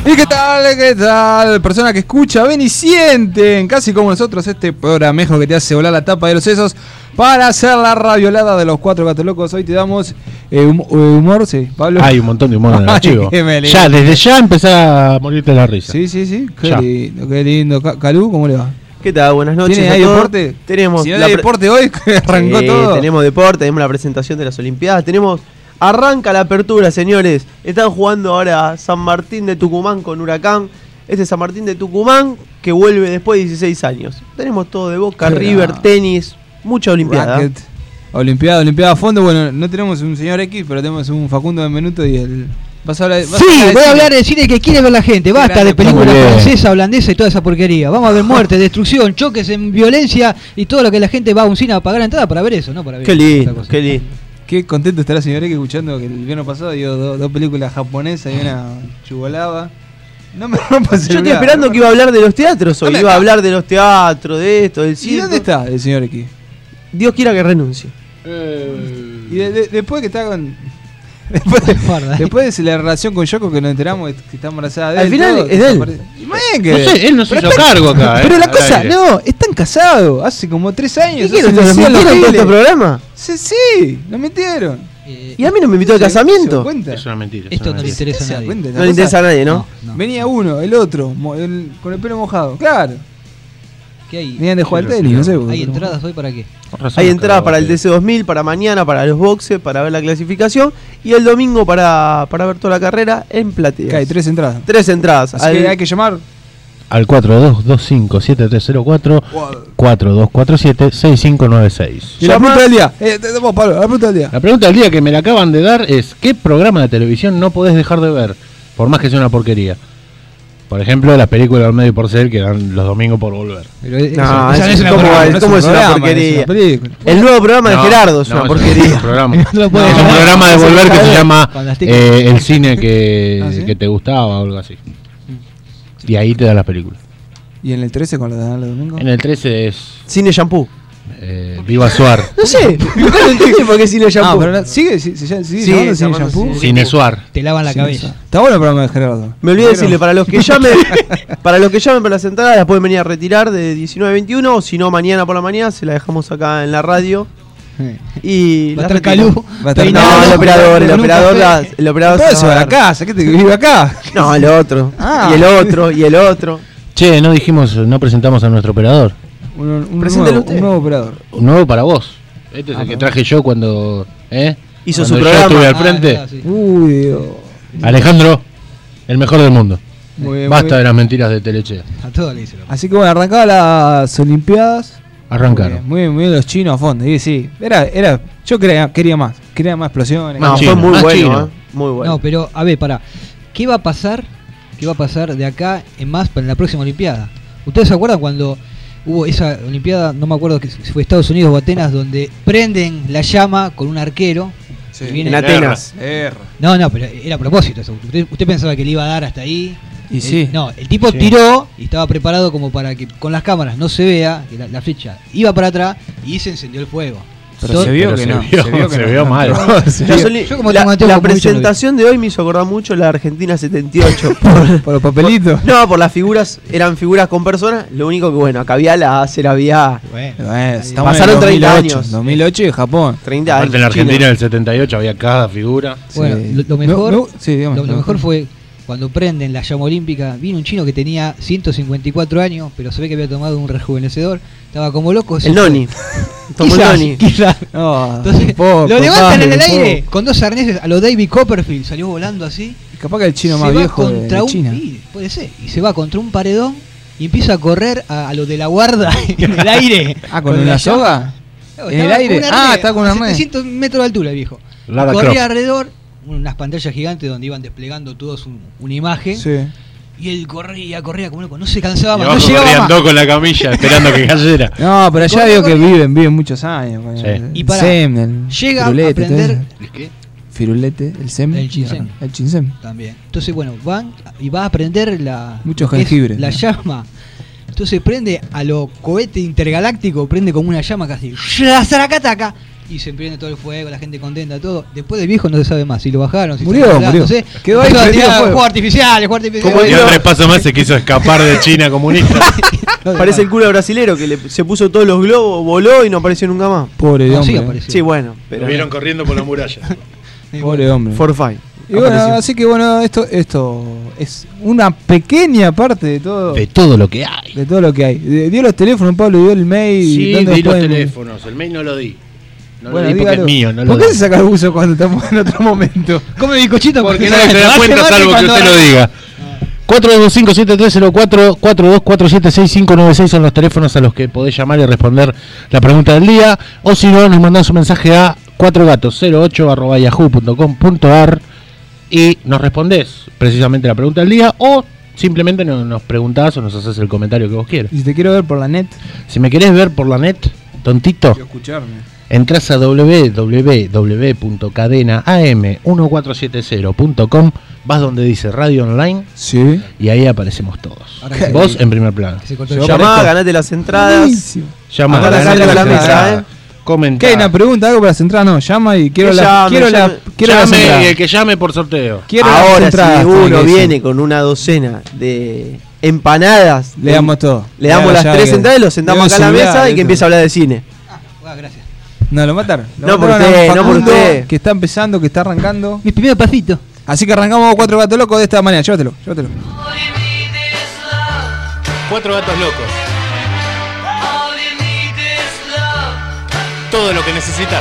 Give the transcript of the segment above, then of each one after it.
¿Y qué tal? ¿Qué tal? Persona que escucha, ven y sienten, casi como nosotros, este programejo que te hace volar la tapa de los sesos para hacer la raviolada de los 4 gatos locos. Hoy te damos humor, sí, Pablo. Hay un montón de humor en el archivo. Ya, desde ya empezás a morirte de la risa. Sí. Qué lindo, qué lindo. Calú, ¿cómo le va? ¿Qué tal? Buenas noches. ¿Tiene deporte? Tenemos. Si no hay deporte hoy, arrancó todo. Tenemos deporte, tenemos la presentación de las Olimpiadas, arranca la apertura, señores. Están jugando ahora San Martín de Tucumán con Huracán. Este San Martín de Tucumán que vuelve después de 16 años. Tenemos todo de Boca, River, tenis, mucha Olimpiada. Racket. Olimpiada a fondo. Bueno, no tenemos un señor X, pero tenemos un Facundo Benvenuto y el... Voy a hablar de cine que quiere ver la gente. Basta de películas francesa, holandesa y toda esa porquería. Vamos a ver muerte, destrucción, choques en violencia y todo lo que la gente va a un cine a pagar la entrada para ver eso, ¿no? Para ver qué lindo, qué lindo. Qué contento estará señor X escuchando que el viernes pasado dio dos películas japonesas y una chubolaba. No me rompas el Yo estoy esperando que iba a hablar de los teatros hoy. Iba a hablar de los teatros, de esto, del cine. ¿Y dónde está el señor X? Dios quiera que renuncie. Y después que está con... Después de la relación con Yoko que nos enteramos que está embarazada de él. Al final todo, es de él. No sé, él no se hizo cargo acá. Pero la cosa, no, están casados hace como 3 años. ¿Y qué? ¿Nos mintieron todo este programa? Sí, nos mintieron. Y a mí no me invitó al casamiento. Es una mentira. Esto no le interesa a nadie. No le interesa a nadie, ¿no? Venía uno, el otro, con el pelo mojado. Claro. ¿Qué hay? Venían de jugar al tenis, no sé. ¿Hay entradas hoy para qué? Hay entradas para el DC2000, para mañana, para los boxes, para ver la clasificación. Y el domingo para ver toda la carrera en plateas. Hay 3 entradas. 3 entradas. Así que hay que llamar al 4225-7304 4247-6596. Y la pregunta del día. Pablo, la pregunta del día. La pregunta del día que me la acaban de dar es: ¿qué programa de televisión no podés dejar de ver? Por más que sea una porquería. Por ejemplo, las películas de Olmedo y Porcel que dan los domingos por volver. Pero ¿cómo es una porquería? El nuevo programa de Gerardo es una porquería. Es un programa de volver que se llama El cine que te gustaba o algo así. Y ahí te dan las películas. ¿Y en el 13 cuando le dan los domingos? En el 13 es Cine Shampoo. Viva Suar. No sé, nunca lo entendí por qué Cine Shampoo. Pero sigue llamando Cine Shampoo. Cine Suar. Te lavan la cabeza. Está bueno el programa de Gerardo. Me olvidé decirle, para los que llamen para las entradas las pueden venir a retirar de 19 a 21, o si no mañana por la mañana se la dejamos acá en la radio. Y va a estar Calú. No, el operador se va a la casa, ¿qué te vive acá? No, el otro. Y el otro. Che, no presentamos a nuestro operador. Un nuevo operador. Un nuevo para vos. Este es el que traje yo cuando hizo cuando su programa. Yo estuve al frente. Sí. Uy, Dios. Alejandro, el mejor del mundo. Muy bien, Basta de las mentiras de Telechea. A todos le dicen. Así que bueno, arrancaban las Olimpiadas. Arrancaron. Muy bien los chinos a fondo. Y sí, yo quería más explosiones. No, chino, fue muy más bueno, chino. Muy bueno. No, pero a ver, ¿qué va a pasar de acá en más para la próxima Olimpiada? ¿Ustedes se acuerdan cuando hubo esa Olimpiada, no me acuerdo si fue Estados Unidos o Atenas, donde prenden la llama con un arquero? Sí. En Atenas. No, pero era a propósito eso. ¿Usted pensaba que le iba a dar hasta ahí? Y sí. No, el tipo tiró y estaba preparado como para que con las cámaras no se vea que la flecha iba para atrás y se encendió el fuego. Pero se vio que no. Se vio mal. La presentación de hoy me hizo acordar mucho la Argentina 78. Por los papelitos. No, por las figuras, eran figuras con personas. Lo único que bueno, acá había láser, había. Pasaron 30 años. 2008 y Japón. 30 años. Aparte en la Argentina del 78 había cada figura. Bueno, Sí. lo mejor, lo mejor fue cuando prenden la llama olímpica. Vino un chino que tenía 154 años, pero se ve que había tomado un rejuvenecedor. Estaba como loco. El Noni. Tomó el Noni. Quizás. No, Entonces, poco, lo levantan en el poco. aire con 2 arneses a lo David Copperfield. Salió volando así. Capaz que el chino se más va viejo contra de China. puede ser. Y se va contra un paredón y empieza a correr a lo de la guarda en el aire. ¿Con una soga? ¿En el aire? Está con una arnés. 700 metros de altura, viejo. Lara Corría Croft. alrededor unas pantallas gigantes donde iban desplegando todos una imagen. Sí. Y él corría como loco, no se cansaba más, Y no llegaba corrían más. dos con la camilla esperando que cayera. No, pero allá Corre, digo que corre. viven muchos años. Sí. Y para llega a firulete, aprender todo eso. ¿Qué? Firulete, el SEM. El ginseng. El ginseng. también. Entonces, bueno, van y va a aprender Mucho lo que es jengibre. la llama. Entonces prende a lo cohete intergaláctico, prende como una llama casi. ¡Zaracataca! y se prende todo el fuego, la gente contenta, todo. Después del viejo no se sabe más, si lo bajaron, si Murió, están arreglando, murió. no sé. Quedó ahí Empezó a prendido tirar fuego. fuegos artificiales. Y Andrés Paso más se quiso escapar de China comunista. Parece el culo brasilero que se puso todos los globos, voló y no apareció nunca más. Pobre No, hombre. sí apareció. Sí, bueno, Lo pero. vieron corriendo por la muralla. Pobre hombre. Forfait. Y bueno, así que bueno, esto es una pequeña parte de todo. De todo lo que hay. De todo lo que hay. Dio los teléfonos, Pablo, dio el mail. Sí, ¿dónde di los pueden- teléfonos. El mail no lo di. No Bueno, lo di porque dígalo. es mío. No ¿Por lo qué di. se saca el buzo cuando estamos en otro momento? Come bizcochito Porque nadie se da cuenta salvo que usted lo diga. 425-7304, 4247-6596 son los teléfonos a los que podés llamar y responder la pregunta del día. O si no, nos mandás un mensaje a 4gatos08@yahoo.com.ar y nos respondés precisamente la pregunta del día. O simplemente nos preguntás o nos haces el comentario que vos quieras. Y si te quiero ver por la net, Si me querés ver por la net, tontito, quiero escucharme. entras a www.cadenaam1470.com, vas donde dice Radio Online Sí. y ahí aparecemos todos. Ahora que- Vos en primer plano. Que se cortó el Yo show. Llamá, ganate las entradas. Buenísimo. Llama Acá la ganate carga las la mesa, entradas, comenta. ¿Qué hay una pregunta? Algo para las entradas, no, llama y quiero Que la llame, quiero la llame. quiero las Llame, entradas. y el que llame por sorteo. Quiero las Ahora, entradas, si tiene uno que decir. viene con una docena de empanadas, Le damos todo. le damos las Ya tres que- entradas y lo sentamos debe acá a la celular, mesa y que eso. empiece a hablar de cine. Gracias. No, lo mataron. Lo No por mataron a usted, no por Facundo, usted. que está empezando, que está arrancando. Mi primer pasito. Así que arrancamos 4 gatos locos de esta manera. Llévatelo. 4 gatos locos. Todo lo que necesitas.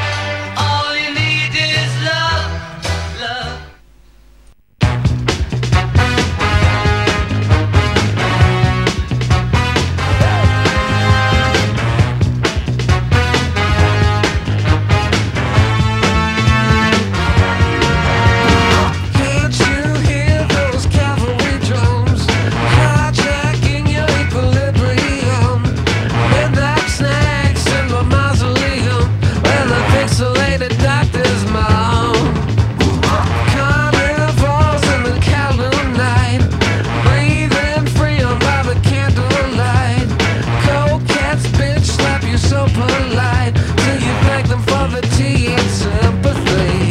Can't you hear those cavalry drums hijacking your equilibrium? Midnight snacks in my mausoleum where the pixelated doctors moan. Carnivals in the Kowloon night, breathing freedom by the candlelight. Coquettes bitch slap you so polite till you beg them for the tea and sympathy.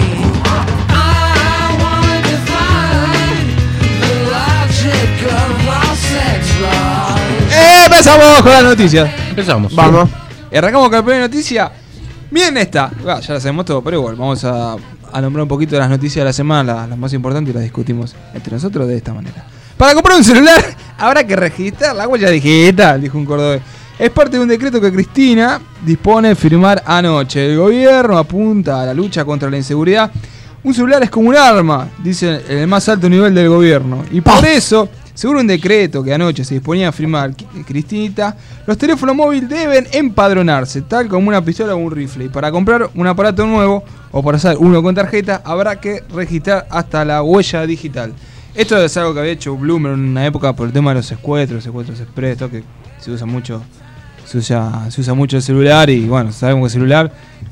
I wanna define the logic of all sex laws. Empezamos con las noticias. Empezamos. Vamos. Arrancamos con la primera noticia. Miren esta. Ya la sabemos todo, pero igual vamos a nombrar un poquito de las noticias de la semana, las más importantes, y las discutimos entre nosotros de esta manera. Para comprar un celular habrá que registrar la huella digital, dijo un cordobés. Es parte de un decreto que Cristina dispone de firmar anoche. El gobierno apunta a la lucha contra la inseguridad. Un celular es como un arma, dice en el más alto nivel del gobierno. Y por eso, según un decreto que anoche se disponía a firmar Cristinita, los teléfonos móviles deben empadronarse, tal como una pistola o un rifle. Y para comprar un aparato nuevo o para usar uno con tarjeta, habrá que registrar hasta la huella digital. Esto es algo que había hecho Bloomer en una época por el tema de los secuestros express, todo que se usa mucho. Se usa mucho el celular y bueno, sabemos que el celular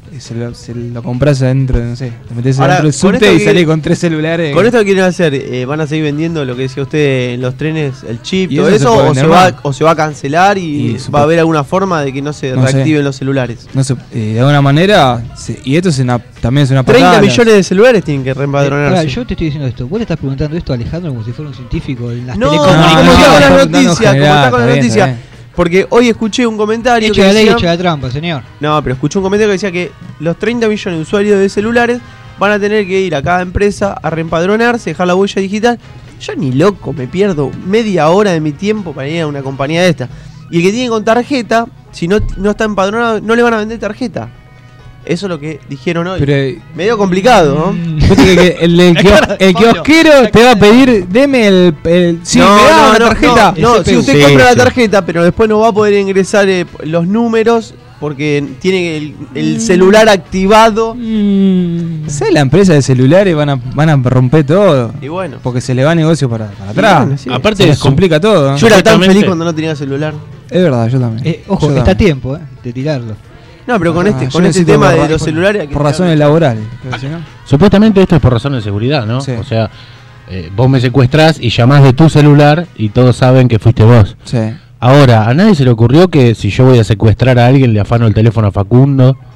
se lo compras adentro, no sé, te metes Ahora, adentro del con subte esto y que- salís con 3 celulares. Con esto que quieren hacer, van a seguir vendiendo lo que decía usted en los trenes, el chip, ¿Y todo eso eso, se puede o vender se va a cancelar y Y va supongo- a haber alguna forma de que no se No sé. reactiven los celulares. No sé, de alguna manera, y esto también es una 30 patada. millones de celulares tienen que Ahora, reempadronarse. yo te estoy diciendo esto. Vos le estás preguntando esto a Alejandro como si fuera un científico en las No, telecomunicaciones. como está con las no, noticias, como general, está con las está bien, noticias. está bien. Porque hoy escuché un comentario Hecho que la ley, decía, hecho la trampa, señor. no, pero escuché un comentario que decía que los 30 millones de usuarios de celulares van a tener que ir a cada empresa a reempadronarse, dejar la huella digital. Yo ni loco me pierdo media hora de mi tiempo para ir a una compañía de esta. Y el que tiene con tarjeta, si no está empadronado, no le van a vender tarjeta. Eso es lo que dijeron hoy. Pero Medio complicado, ¿no? viste que el kiosquero te va a pedir, deme sí, me da una tarjeta. No, si usted Sí, compra sí. la tarjeta, pero después no va a poder ingresar los números porque tiene el celular activado. ¿Sabes? La empresa de celulares van a romper todo. Y bueno, Porque se le va negocio para atrás. bueno, sí. Aparte Se les es complica todo. ¿eh? yo era tan Supuestamente- feliz cuando no tenía celular. Es verdad, yo también. Ojo, Yo está a también. tiempo de tirarlo. No, pero con Ah, este, yo con este necesito tema de por- los celulares. hay que Por tirarlo. razones laborales. pero si no- Supuestamente esto es por razones de seguridad, ¿no? Sí. O sea, vos me secuestrás y llamás de tu celular y todos saben que fuiste vos. Sí. Ahora, a nadie se le ocurrió que si yo voy a secuestrar a alguien le afano el teléfono a Facundo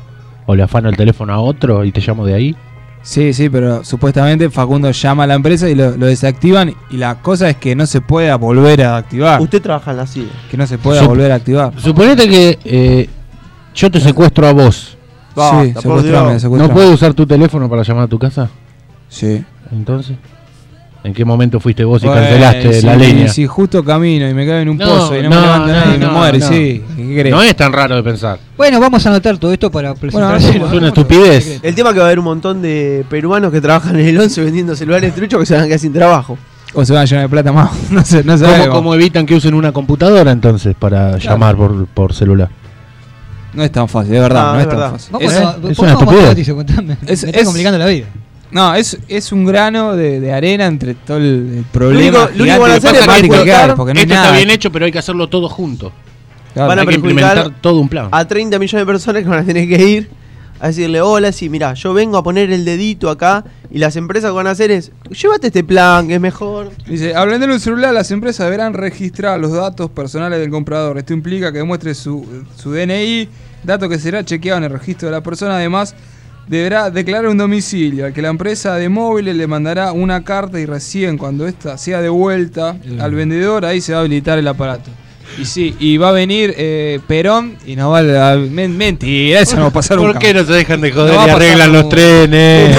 o le afano el teléfono a otro y te llamo de ahí. Sí, pero supuestamente Facundo llama a la empresa y lo desactivan. Y la cosa es que no se pueda volver a activar. Usted trabaja en la CIE. Que no se pueda volver a activar. Suponete que yo te secuestro a vos. Sí, secuestrame. ¿No puedo usar tu teléfono para llamar a tu casa? Sí. Entonces, ¿en qué momento fuiste vos y cancelaste la línea? Si justo camino y me cae en un pozo y no me levanta nadie y me muere, sí. ¿Qué crees? No es tan raro de pensar. Bueno, vamos a anotar todo esto para presentárselo. Es una estupidez. El tema es que va a haber un montón de peruanos que trabajan en el 11 vendiendo celulares truchos que se van a quedar sin trabajo. O se van a llenar de plata más. No sé. ¿Cómo evitan que usen una computadora entonces para llamar por celular? No es tan fácil, de verdad. No es tan fácil. Es una estupidez. Me está complicando la vida. No, es un grano de arena entre todo el problema. Lo único que van a hacer es perjudicar, porque no esto está bien hecho, pero hay que hacerlo todo junto. Claro, van a hay que implementar todo un plan. A 30 millones de personas que van a tener que ir a decirle, hola, sí, mirá, yo vengo a poner el dedito acá y las empresas que van a hacer es, llévate este plan que es mejor. Dice, al vender un celular, las empresas deberán registrar los datos personales del comprador. Esto implica que demuestre su DNI, dato que será chequeado en el registro de la persona. Además, deberá declarar un domicilio al que la empresa de móviles le mandará una carta y recién cuando ésta sea devuelta al vendedor, ahí se va a habilitar el aparato. Y sí, y va a venir Perón y nos va a... Mentira, eso no va a pasar nunca. ¿Por qué no se dejan de joder No y va a arreglan pasar los nunca. trenes?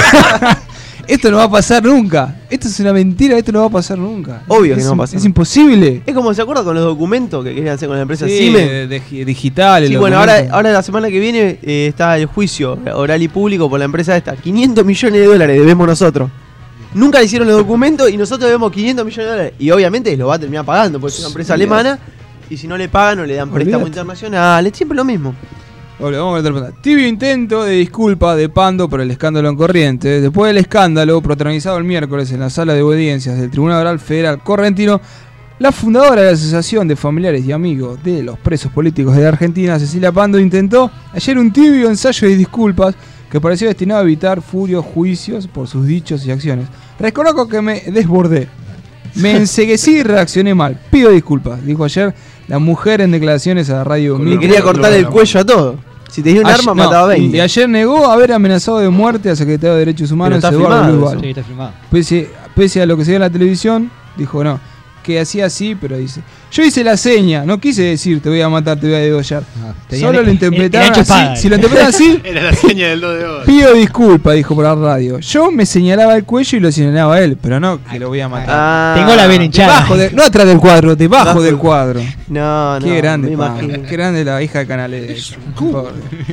Esto no va a pasar nunca. Esto es una mentira, esto no va a pasar nunca. Obvio que no va a pasar. Es imposible. Es como, ¿se acuerdan con los documentos que querían hacer con la empresa Sí, Siemens? digitales. Sí, bueno, ahora la semana que viene está el juicio oral y público por la empresa esta. 500 millones de dólares debemos nosotros. Nunca le hicieron los documentos y nosotros debemos 500 millones de dólares. Y obviamente lo va a terminar pagando porque es una empresa alemana. Y si no le pagan, no le dan préstamo internacional. Es siempre lo mismo. Vamos a ver otra pregunta. Tibio intento de disculpa de Pando por el escándalo en Corrientes. Después del escándalo protagonizado el miércoles en la sala de audiencias del Tribunal Oral Federal Correntino, la fundadora de la Asociación de Familiares y Amigos de los Presos Políticos de Argentina, Cecilia Pando, intentó ayer un tibio ensayo de disculpas que pareció destinado a evitar furios juicios por sus dichos y acciones. Reconozco que me desbordé. Me enseguecí y reaccioné mal. Pido disculpas, dijo ayer la mujer en declaraciones a la radio. Le quería cortar el cuello a todo. Si tenía un arma, mataba 20. Y ayer negó haber amenazado de muerte al secretario de Derechos Humanos, Pero está Eduardo filmado Lugo. Sí, está filmado. Pese a lo que se ve en la televisión, dijo no, que hacía así, pero dice, yo hice la seña, no quise decir te voy a matar, te voy a degollar. Solo lo interpretaron así. Si lo interpretan así, Era la seña del 2 de oro. pido disculpas, dijo por la radio. Yo me señalaba el cuello y lo señalaba a él, pero no que lo voy a matar. Tengo la vena hinchada. No atrás del cuadro, debajo del cuadro. No, Qué grande, me Pablo. imagino. Qué grande la hija de Canales. Pobre.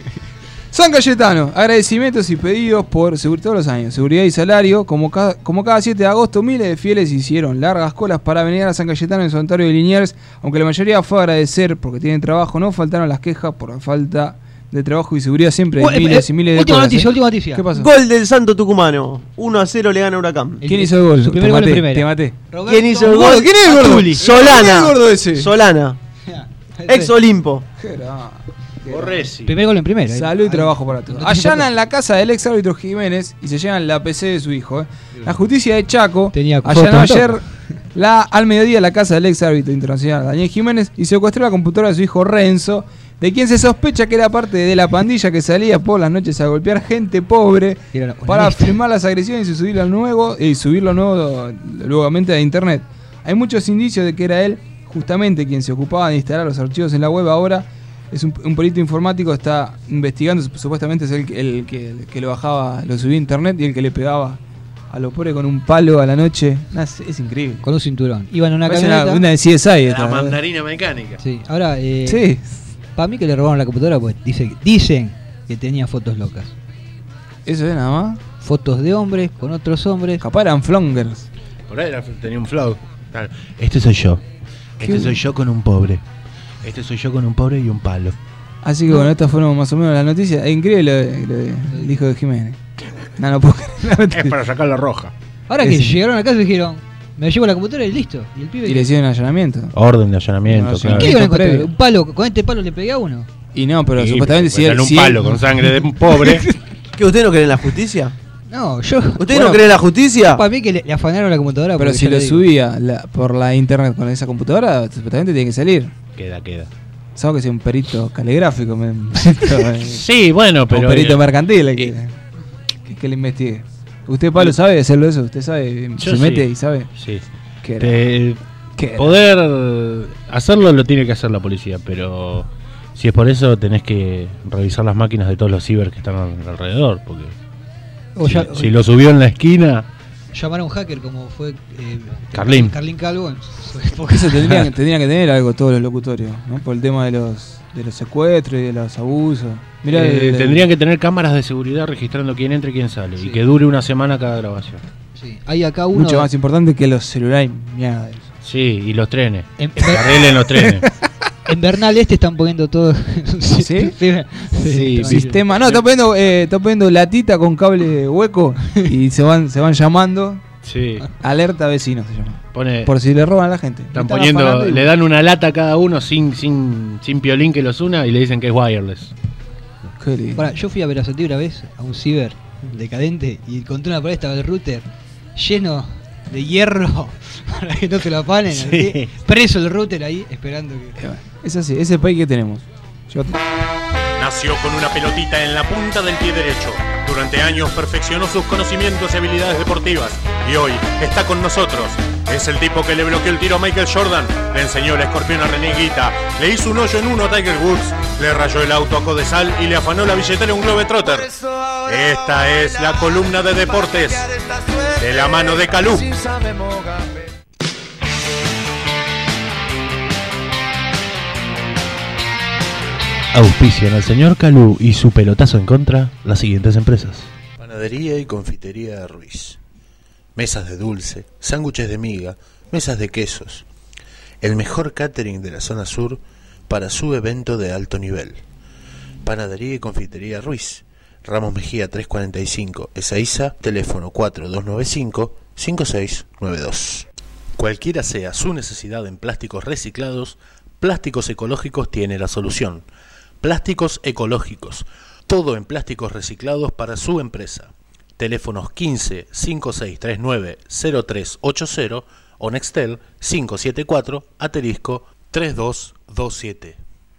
San Cayetano, agradecimientos y pedidos por todos los años, seguridad y salario. Como cada 7 de agosto, miles de fieles hicieron largas colas para venir a San Cayetano en Santuario de Liniers. Aunque la mayoría fue a agradecer porque tienen trabajo, no faltaron las quejas por la falta de trabajo y seguridad. Siempre hay miles y miles de última colas. última noticia. ¿Qué pasó? Gol del Santo Tucumano. 1-0 le gana Huracán. ¿Quién hizo el gol? Su primer gol en primera. Te maté. ¿Quién hizo el gol? ¿Quién es el gordo? Atuli. Solana. ¿Quién es el gordo ese? Solana. Ex Olimpo. Borresi. Primer gol en primera. Salud y trabajo para todos. Allanan la casa del ex árbitro Jiménez y se llevan la PC de su hijo. La justicia de Chaco Tenía allanó foto. ayer al mediodía la casa del ex árbitro internacional Daniel Jiménez y secuestró la computadora de su hijo Renzo, de quien se sospecha que era parte de la pandilla que salía por las noches a golpear gente pobre Era una para lista. filmar las agresiones y subirlo nuevamente a internet. Hay muchos indicios de que era él justamente quien se ocupaba de instalar los archivos en la web. Ahora es un perito informático, está investigando, supuestamente es el que lo bajaba, lo subía a internet y el que le pegaba a los pobres con un palo a la noche. Es increíble. Con un cinturón. Iban en una Parece camioneta. una de CSI La esta. mandarina mecánica. Sí. Ahora, Sí. para mí que le robaron la computadora, pues dicen que tenía fotos locas. Eso es nada más. Fotos de hombres con otros hombres. Capaz eran flongers. Por ahí tenía un flow. Este soy yo. Este soy yo con un pobre. Este soy yo con un pobre y un palo. Así que bueno, estas fueron más o menos las noticias. Es increíble lo del hijo de Jiménez. No puedo creer. Es para sacar la roja. Ahora que Sí. llegaron a casa dijeron, me llevo la computadora y listo. Y el pibe. Y le hicieron allanamiento. Orden de allanamiento, No, claro. ¿Qué le iban a encontrar? previo. Un palo, con este palo le pegué a uno. Y no, pero Sí, supuestamente si en un si palo con sangre de un pobre. ¿Qué, usted no cree en la justicia? No, yo. ¿Usted Bueno, no cree en la justicia? Para mí que le afanaron la computadora. Pero porque si ya lo le digo. subía por la internet con esa computadora, supuestamente tiene que salir. Queda. Sabes que soy un perito caligráfico, Sí, bueno, pero. un perito mercantil que le investigue. ¿Usted, Pablo, sabe hacerlo eso? ¿Usted sabe? Yo ¿Se sí. mete y sabe? Sí. ¿Qué era? ¿Qué era? Poder hacerlo lo tiene que hacer la policía, pero si es por eso tenés que revisar las máquinas de todos los ciber que están alrededor, porque O si lo subió en la esquina, llamar a un hacker como fue Carlín Calvo. Porque eso tendrían que tener algo todos los locutorios, ¿no? Por el tema de los secuestros y de los abusos. Mirá, tendrían que tener cámaras de seguridad registrando quién entra y quién sale, Sí. y que dure una semana cada grabación. Sí. Hay acá uno. mucho más importante que los celulares. Mierda. Sí, y los trenes. En, Que arreglen los trenes. en Bernal están poniendo todo. ¿Sí? Sí, Sistema, no, está poniendo latita con cable hueco y se van llamando. Sí. Alerta vecino se llama. Pone, Por si le roban a la gente. están Están poniendo, afanando y- le dan una lata a cada uno sin piolín que los una y le dicen que es wireless. Qué lindo. Pará, yo fui a Verazategui una vez a un ciber decadente y encontré una pared, estaba el router lleno de hierro para que no se lo apanen. Sí. así. Preso el router ahí esperando que. Es así, ese país que tenemos. Nació con una pelotita en la punta del pie derecho. Durante años perfeccionó sus conocimientos y habilidades deportivas. Y hoy está con nosotros. Es el tipo que le bloqueó el tiro a Michael Jordan, le enseñó el escorpión a René Guita, le hizo un hoyo en uno a Tiger Woods, le rayó el auto a Codesal y le afanó la billetera a un Globetrotter. Esta es la columna de deportes de la mano de Calú. Auspician al señor Calú y su pelotazo en contra las siguientes empresas. Panadería y confitería Ruiz. Mesas de dulce, sándwiches de miga, mesas de quesos. El mejor catering de la zona sur para su evento de alto nivel. Panadería y confitería Ruiz. Ramos Mejía 345, Ezeiza, teléfono 4295-5692. Cualquiera sea su necesidad en plásticos reciclados, Plásticos Ecológicos tiene la solución. Plásticos Ecológicos, todo en plásticos reciclados para su empresa. Teléfonos 15 5639 0380 o Nextel 574 asterisco 3227.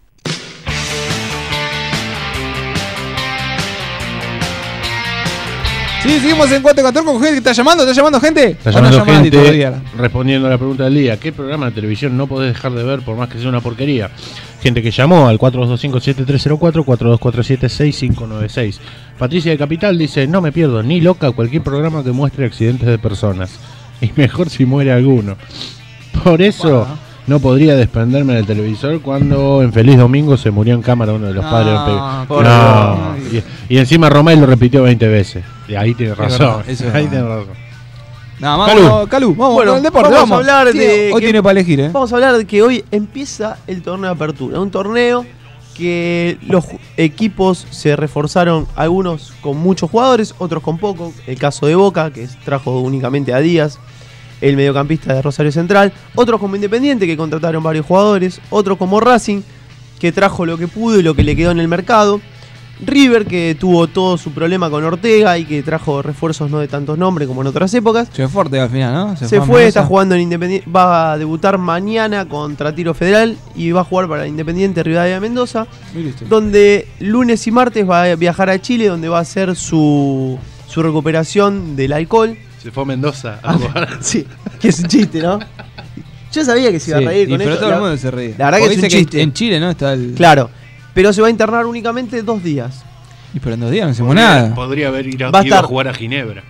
Sí, seguimos en 414 con gente que está llamando gente. Está ¿O no llamando llaman gente todavía? respondiendo a la pregunta del día. ¿Qué programa de televisión no podés dejar de ver por más que sea una porquería? Gente que llamó al 4225-7304, 4247-6596. Patricia de Capital dice, no me pierdo ni loca cualquier programa que muestre accidentes de personas. Y mejor si muere alguno. Por eso no podría desprenderme del televisor cuando en Feliz Domingo se murió en cámara uno de los padres. por No. Dios. Y encima Romay lo repitió 20 veces. Y ahí tiene razón. verdad, eso es Ahí verdad. tiene razón. Nada más, Calú. Calú, vamos Bueno, con el deporte. vamos a hablar de Hoy que- tiene para elegir, ¿eh? Vamos a hablar de que hoy empieza el torneo de apertura. Un torneo que los equipos se reforzaron, algunos con muchos jugadores, otros con poco. El caso de Boca, que trajo únicamente a Díaz, el mediocampista de Rosario Central. Otros como Independiente, que contrataron varios jugadores. Otros como Racing, que trajo lo que pudo y lo que le quedó en el mercado. River, que tuvo todo su problema con Ortega y que trajo refuerzos no de tantos nombres como en otras épocas. Se fue fuerte al final, ¿no? Se fue, está jugando en Independiente, va a debutar mañana contra Tiro Federal y va a jugar para Independiente Rivadavia Mendoza, donde lunes y martes va a viajar a Chile, donde va a hacer su recuperación del alcohol. Se fue a Mendoza a jugar. Sí, que es un chiste, ¿no? Yo sabía que se iba a reír con pero esto. todo el mundo se ríe. La verdad que Porque es un dice chiste. en Chile, ¿no? Está el... Claro, pero se va a internar únicamente 2 días. Y pero en 2 días no hacemos nada. Podría haber ido Va a a estar- jugar a Ginebra.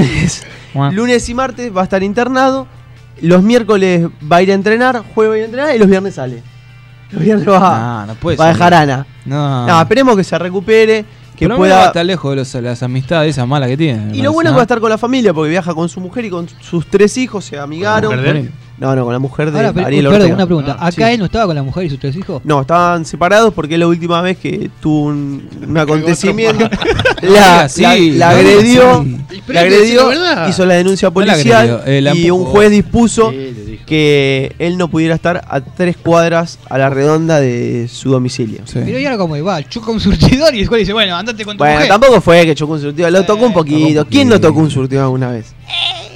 Lunes y martes va a estar internado. Los miércoles va a ir a entrenar, jueves va a ir a entrenar y los viernes sale. Los viernes va, No puede va a ser. dejar Ana. No. No, esperemos que se recupere, que Por lo menos va a pueda. estar lejos de las amistades esas malas que tiene. Y lo bueno es que va a estar con la familia, porque viaja con su mujer y con sus 3 hijos, se amigaron. ¿Con la mujer de él? No, con la mujer de Ahora, pero, Ariel perdón, Ortega. una pregunta. Ah, ¿Acá sí. él no estaba con la mujer y sus 3 hijos? No, estaban separados porque es la última vez que tuvo un acontecimiento. Sí, La no, agredió, sí. la agredió, la verdad. hizo la denuncia No la policial agredió, la y un empujó. juez dispuso Sí, le dijo. que él no pudiera estar a 3 cuadras a la redonda de su domicilio. Sí. Pero ¿y ahora cómo va? Choca un surtidor y después dice, bueno, andate con tu Bueno, mujer. tampoco fue que chocó un surtido, lo tocó un poquito. ¿Quién no tocó un surtido alguna vez?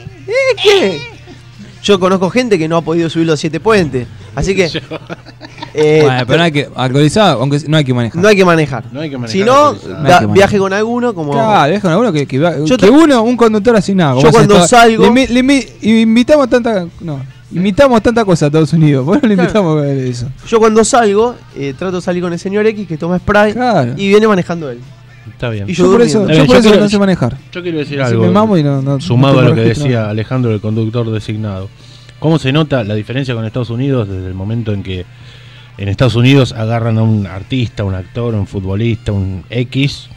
¿Qué? Yo conozco gente que no ha podido subir los 7 puentes. Así que Bueno, pero no hay que actualizar, aunque no hay que manejar. No hay que manejar. No hay que manejar Si no, actualizado. No hay que viaje con alguno como... Claro, deja a uno que Yo que un conductor asignado. Yo como cuando se está- salgo- invitamos tanta cosa a Estados Unidos. ¿Por qué no le Claro. invitamos a ver eso? Yo cuando salgo, trato de salir con el señor X que toma Sprite Claro. y viene manejando él. Está bien. Y Yo por eso, durmiendo. yo por eso quiero- no sé manejar. Yo quiero decir Si algo. me mamo y no sumado no a lo tengo que registro. decía Alejandro, el conductor designado. ¿Cómo se nota la diferencia con Estados Unidos desde el momento en que en Estados Unidos agarran a un artista, un actor, un futbolista, un X,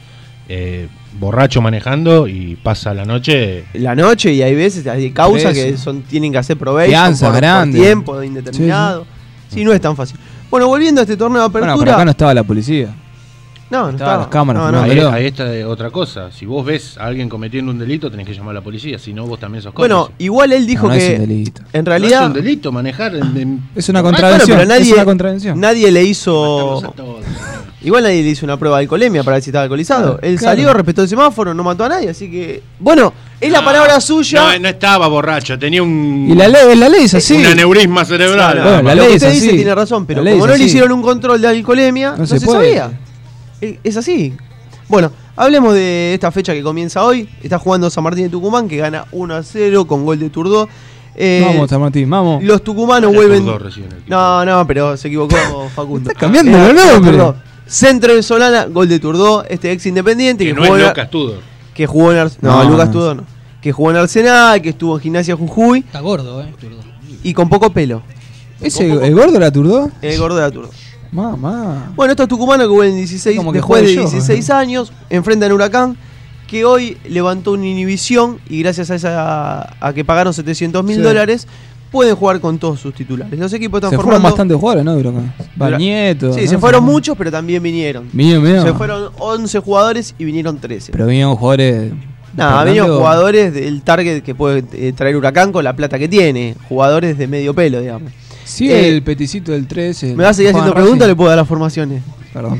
borracho manejando y pasa la noche? La noche y hay veces, hay causas Preso. que tienen que hacer probation Fianza por grande. tiempo indeterminado. Sí, no es tan fácil. Bueno, volviendo a este torneo de apertura. Bueno, pero acá no estaba la policía. no estaban estaba. las cámaras No, no. filmando. Ahí está otra cosa. Si vos ves a alguien cometiendo un delito, tenés que llamar a la policía. Si no, vos también sos cómplice. Bueno, igual él dijo No, no es que un delito. en No realidad es un delito manejar. Es una Bueno, contravención. pero nadie, es una contravención. nadie le Matarlos hizo. a todos. Igual nadie le hizo una prueba de alcoholemia para ver si estaba alcoholizado. Claro, Él claro. salió, respetó el semáforo, no mató a nadie, así que. Bueno, es la No, palabra suya. No estaba borracho, tenía un. Y la ley es así. Un aneurisma cerebral. No, Bueno, la lo ley que es usted dice así. tiene razón, pero La ley como es no le así. hicieron un control de alcoholemia, no se puede. sabía. Es así. Bueno, hablemos de esta fecha que comienza hoy. Está jugando San Martín de Tucumán, que gana 1-0 con gol de Turdó. Vamos, San Martín, vamos. Los tucumanos Era vuelven. Turdó recién el equipo. No, pero se equivocó Facundo. Está cambiando Era los nombres. Turdó. Centro de Solana, gol de Turdó, este ex independiente Que que no es jugó en- Lucas Tudor. que jugó en No, No, Lucas no. Tudor no. Que jugó en Arsenal, que estuvo en Gimnasia Jujuy Está gordo, Turdo. y con poco pelo. ¿Ese el gordo la turdó? El gordo de la Turdó. Mamá. Bueno, estos tucumanos que vuelven 16, Como que después de juegue yo. 16 años, enfrentan a Huracán, que hoy levantó una inhibición y gracias a que pagaron $700.000, Sí. pueden jugar con todos sus titulares. Los equipos están Se fueron formando. bastantes jugadores, ¿no? Huracán. Bañeto. Sí, ¿no? se fueron muchos, pero también vinieron. Vinieron. Se fueron 11 jugadores y vinieron 13. Pero vinieron jugadores. Nada, importantes, vinieron o- jugadores del target que puede traer Huracán con la plata que tiene. Jugadores de medio pelo, digamos. Sí, Eh, el peticito del 13. ¿Me vas a seguir haciendo preguntas o le puedo dar las formaciones? Perdón.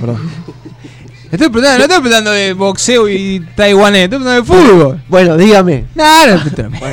No estoy preguntando de boxeo y taiwanés, estoy preguntando de fútbol. Bueno, dígame. No.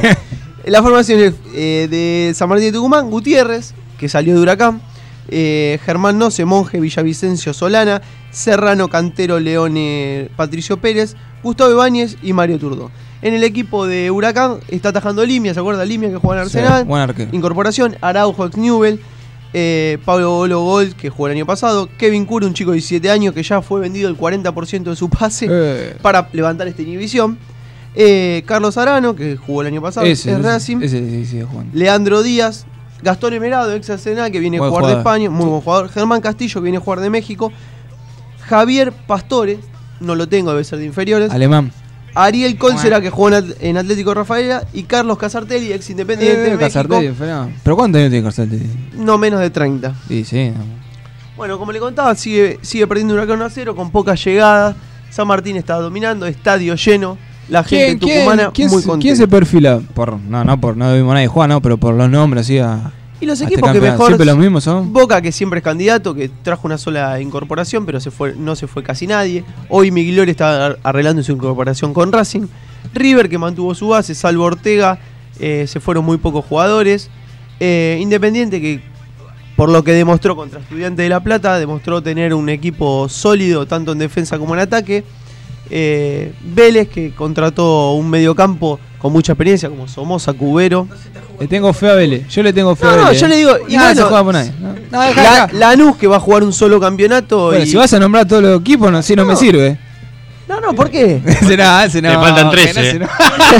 La formación es de San Martín de Tucumán, Gutiérrez, que salió de Huracán, Germán Noce, Monje, Villavicencio, Solana, Serrano, Cantero, Leone, Patricio Pérez, Gustavo Ibáñez y Mario Turdó. En el equipo de Huracán está atajando Limia, ¿se acuerda Limia que juega en Arsenal? Buen arquero. Incorporación, Araujo, ex Newell, Pablo Bolo Gol, que jugó el año pasado, Kevin Cura, un chico de 17 años que ya fue vendido el 40% de su pase para levantar esta inhibición. Carlos Arano, que jugó el año pasado, Ese, es Racing. sí, Juan. Leandro Díaz, Gastón Emerado, ex Arsenal, que viene a Buen jugar de jugador. España, muy buen jugador. Germán Castillo, que viene a jugar de México. Javier Pastore, no lo tengo, debe ser de inferiores. Alemán. Ariel Colsera, que jugó en Atlético Rafaela. Y Carlos Casartelli, ex Independiente de México. Casartelli, ¿pero cuántos años tiene Casartelli? No menos de 30. Sí. Bueno, como le contaba, sigue perdiendo Huracán 1-0 con pocas llegadas. San Martín está dominando, estadio lleno. La gente tucumana muy contenta. ¿Quién se perfila? No vimos nadie jugar, ¿no? Pero por los nombres, así Y los a equipos este que campeonato. mejor. ¿Siempre los mismos son? Boca, que siempre es candidato, que trajo una sola incorporación, pero no se fue casi nadie. Hoy Migliore está arreglando su incorporación con Racing. River, que mantuvo su base, salvo Ortega, se fueron muy pocos jugadores. Independiente, que por lo que demostró contra Estudiantes de La Plata, demostró tener un equipo sólido, tanto en defensa como en ataque. Vélez, que contrató un mediocampo con mucha experiencia, como Somoza, Cubero. Le tengo fe a Vélez. Yo le tengo fe a No, Vélez. yo le digo, y Nada, bueno, se juega por nadie. No, dejá. Lanús, que va a jugar un solo campeonato. Bueno, y... si vas a nombrar todos los equipos, no, si no me sirve. No, ¿por qué? Ese no. Le faltan que 13. ese no.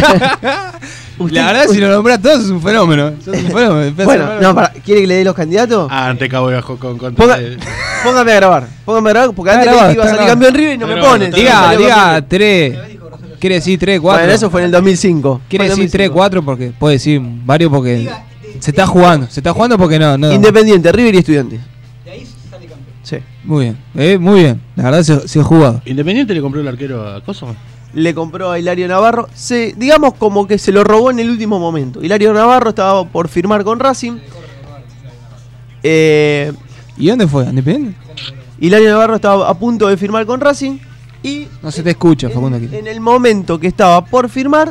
La verdad, si lo nombras todos, es un fenómeno. Bueno, no, ¿quiere que le dé los candidatos? Ah, ante Cabo Viejo con Póngame a grabar, porque antes grabado, le dije que iba a está salir grabado. campeón River y no me Está ponen. grabado, Diga 3. Quiere decir 3, 4. Bueno, eso fue en el 2005. Quiere Fue en el decir 3, 2005. 4 porque puede decir varios porque se está jugando. Se está jugando porque no. Independiente, River y Estudiantes. De ahí sale campeón. Sí. Muy bien, muy bien. La verdad se ha jugado. Independiente le compró el arquero a Coso. Le compró a Hilario Navarro. Digamos como que se lo robó en el último momento. Hilario Navarro estaba por firmar con Racing. ¿Y dónde fue? ¿Independiente? Hilario Navarro estaba a punto de firmar con Racing. Y No se te escucha, Facundo, aquí. en el momento que estaba por firmar,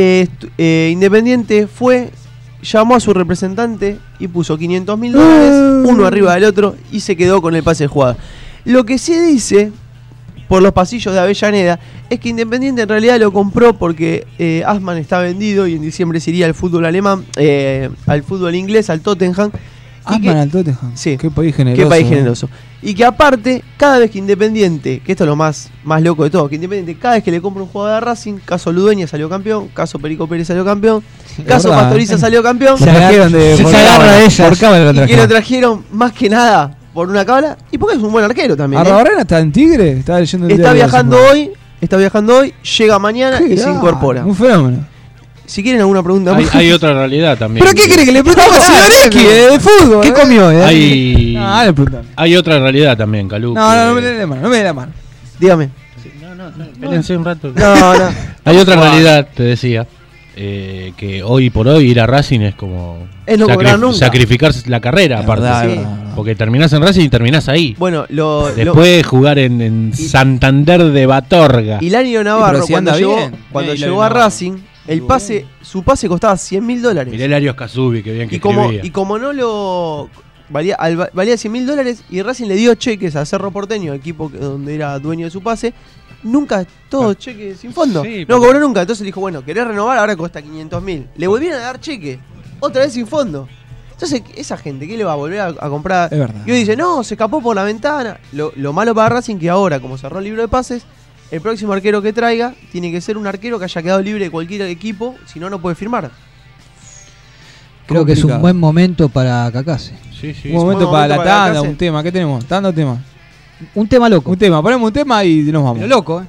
Independiente llamó a su representante y puso $500.000 uno arriba del otro y se quedó con el pase de jugada. Lo que se dice por los pasillos de Avellaneda es que Independiente en realidad lo compró porque Asman está vendido y en diciembre se iría al fútbol alemán, al fútbol inglés, al Tottenham. Asman al Tottenham. Sí. Qué país generoso. Qué país generoso. Y que aparte, cada vez que Independiente, que esto es lo más loco de todo, que Independiente cada vez que le compra un jugador a Racing, caso Ludueña salió campeón, caso Perico Pérez salió campeón, caso verdad, Pastoriza salió campeón, Se trajeron de se por agarra cábala, de esas. por cábala lo y que lo trajeron. trajeron más que nada por una cábala y porque es un buen arquero también. Arrabarrena está en Tigre, estaba leyendo el Está diario viajando hoy, llega mañana Qué y se grande, incorpora. Un fenómeno. Si quieren alguna pregunta más. Hay otra realidad también. ¿Pero qué quiere que le preguntemos a Sidoreski de fútbol? ¿Qué comió? Hay, No, le preguntan. hay otra realidad también, Calú. No me dé la mano, no me dé la mano. Dígame. Espérense un rato. No. Hay otra realidad, te decía, que hoy por hoy ir a Racing es como Es no cobrar nunca. sacrificar la carrera, aparte. verdad, Sí. es verdad. Porque terminás en Racing y terminás ahí. Bueno, Después jugar en Santander de Batorga. Hilario Navarro, pero si cuando anda llegó, bien. cuando Hilario llegó a Navarro. Racing, su pase costaba $100.000. Mirá el Arios Casubi, que bien que Y escribía. como no lo valía $100.000 y Racing le dio cheques a Cerro Porteño, equipo donde era dueño de su pase, nunca, todos cheques sin fondo. Sí, No porque- cobró nunca. Entonces dijo, bueno, querés renovar, ahora cuesta $500.000. Le volvieron a dar cheque, otra vez sin fondo. Entonces, esa gente, ¿qué le va a volver a comprar? Es verdad. Y hoy dice, no, se escapó por la ventana. Lo malo para Racing que ahora, como cerró el libro de pases, el próximo arquero que traiga tiene que ser un arquero que haya quedado libre de cualquier equipo, si no, no puede firmar. Creo que es un Complicado. buen momento para Cacase. Sí, sí. Un momento buen para la momento para tanda, Cacase. un tema. ¿Qué tenemos? Tanda o tema. Un tema loco. Un tema, ponemos un tema y nos vamos. Pero loco,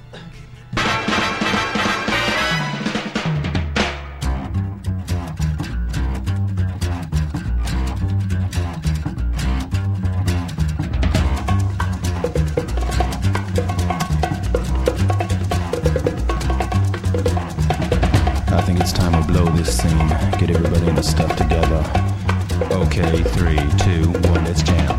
I think it's time to blow this scene. Get everybody in the stuff together. Okay, 3, 2, 1, let's jam.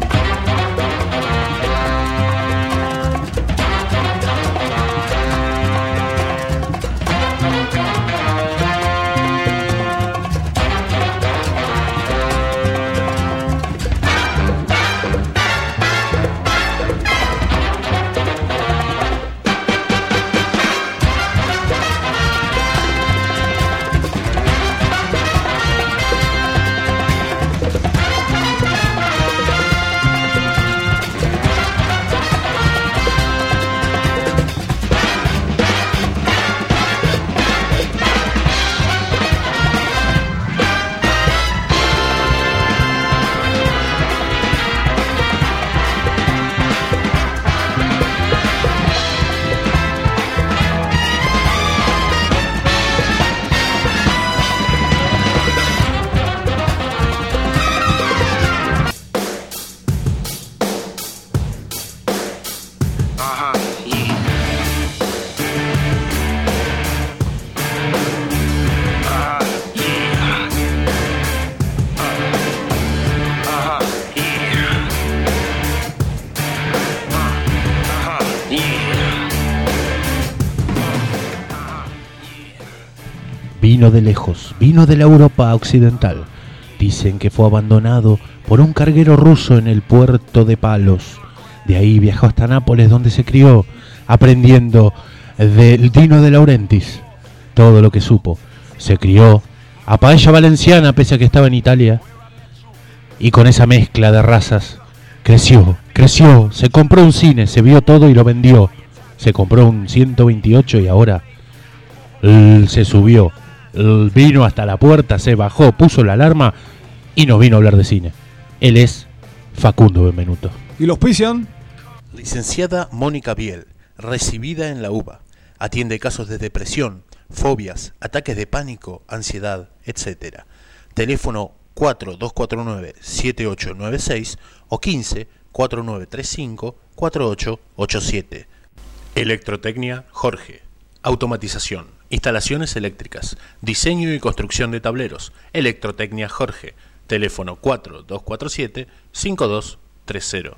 Vino de lejos, vino de la Europa occidental. Dicen que fue abandonado por un carguero ruso en el puerto de Palos. De ahí viajó hasta Nápoles, donde se crió, aprendiendo del Dino de Laurentiis todo lo que supo. Se crió a paella valenciana, pese a que estaba en Italia. Y con esa mezcla de razas, creció, se compró un cine, se vio todo y lo vendió. Se compró un 128 y ahora se subió. Vino hasta la puerta, se bajó, puso la alarma y nos vino a hablar de cine. Él es Facundo Benvenuto. ¿Y los auspician? Licenciada Mónica Biel, recibida en la UBA. Atiende casos de depresión, fobias, ataques de pánico, ansiedad, etc. Teléfono 4249-7896 o 15-4935-4887. Electrotecnia Jorge. Automatización, instalaciones eléctricas, diseño y construcción de tableros. Electrotecnia Jorge. Teléfono 4247-5230.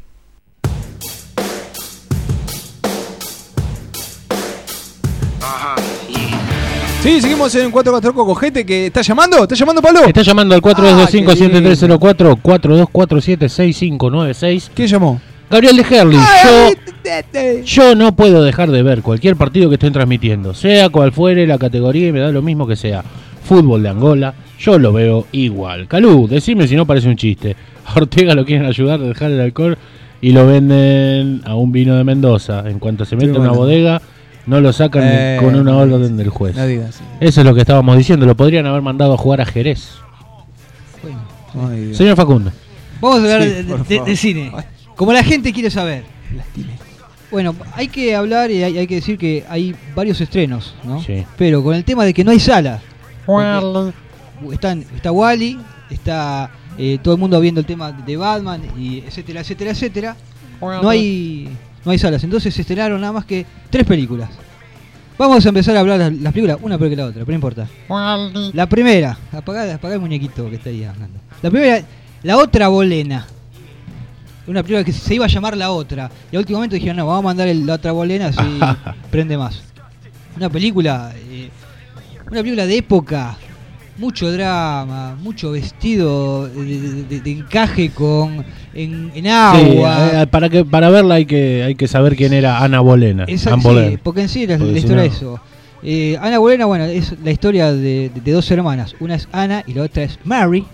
Sí, seguimos en 444 con gente que está llamando. ¿Está llamando, Pablo? Está llamando al 4225-7304, 4247-6596. ¿Quién llamó? Gabriel de Herli. Yo no puedo dejar de ver cualquier partido que estén transmitiendo, sea cual fuere la categoría, y me da lo mismo que sea. Fútbol de Angola, yo lo veo igual. Calú, decime si no parece un chiste. A Ortega lo quieren ayudar a dejar el alcohol y lo venden a un vino de Mendoza. En cuanto se mete en una bodega, no lo sacan ni con una orden del juez. No digas. Eso es lo que estábamos diciendo. Lo podrían haber mandado a jugar a Jerez. Ay, Dios. Señor Facundo. Vamos a hablar Sí, de, por de- favor. de cine. Ay. Como la gente quiere saber. Lastime. Bueno, hay que hablar y hay que decir que hay varios estrenos, ¿no? Sí. Pero con el tema de que no hay sala. Está Wall-E, está todo el mundo viendo el tema de Batman, y etcétera, etcétera, etcétera. No hay salas. Entonces se estrenaron nada más que 3 películas. Vamos a empezar a hablar las películas, una peor que la otra, pero no importa. La primera, apagá el muñequito que está ahí hablando. La primera, La Otra Bolena. Una película que se iba a llamar La Otra. Y al último momento dijeron, no, vamos a mandar La Otra Bolena así prende más. Una película de época, mucho drama, mucho vestido de encaje en agua. Sí, para verla hay que saber quién era Ana Bolena. Exacto, Anne sí, Boleyn. porque en sí la Porque si historia no- es eso. Ana Bolena, bueno, es la historia de 2 hermanas. Una es Ana y la otra es Mary.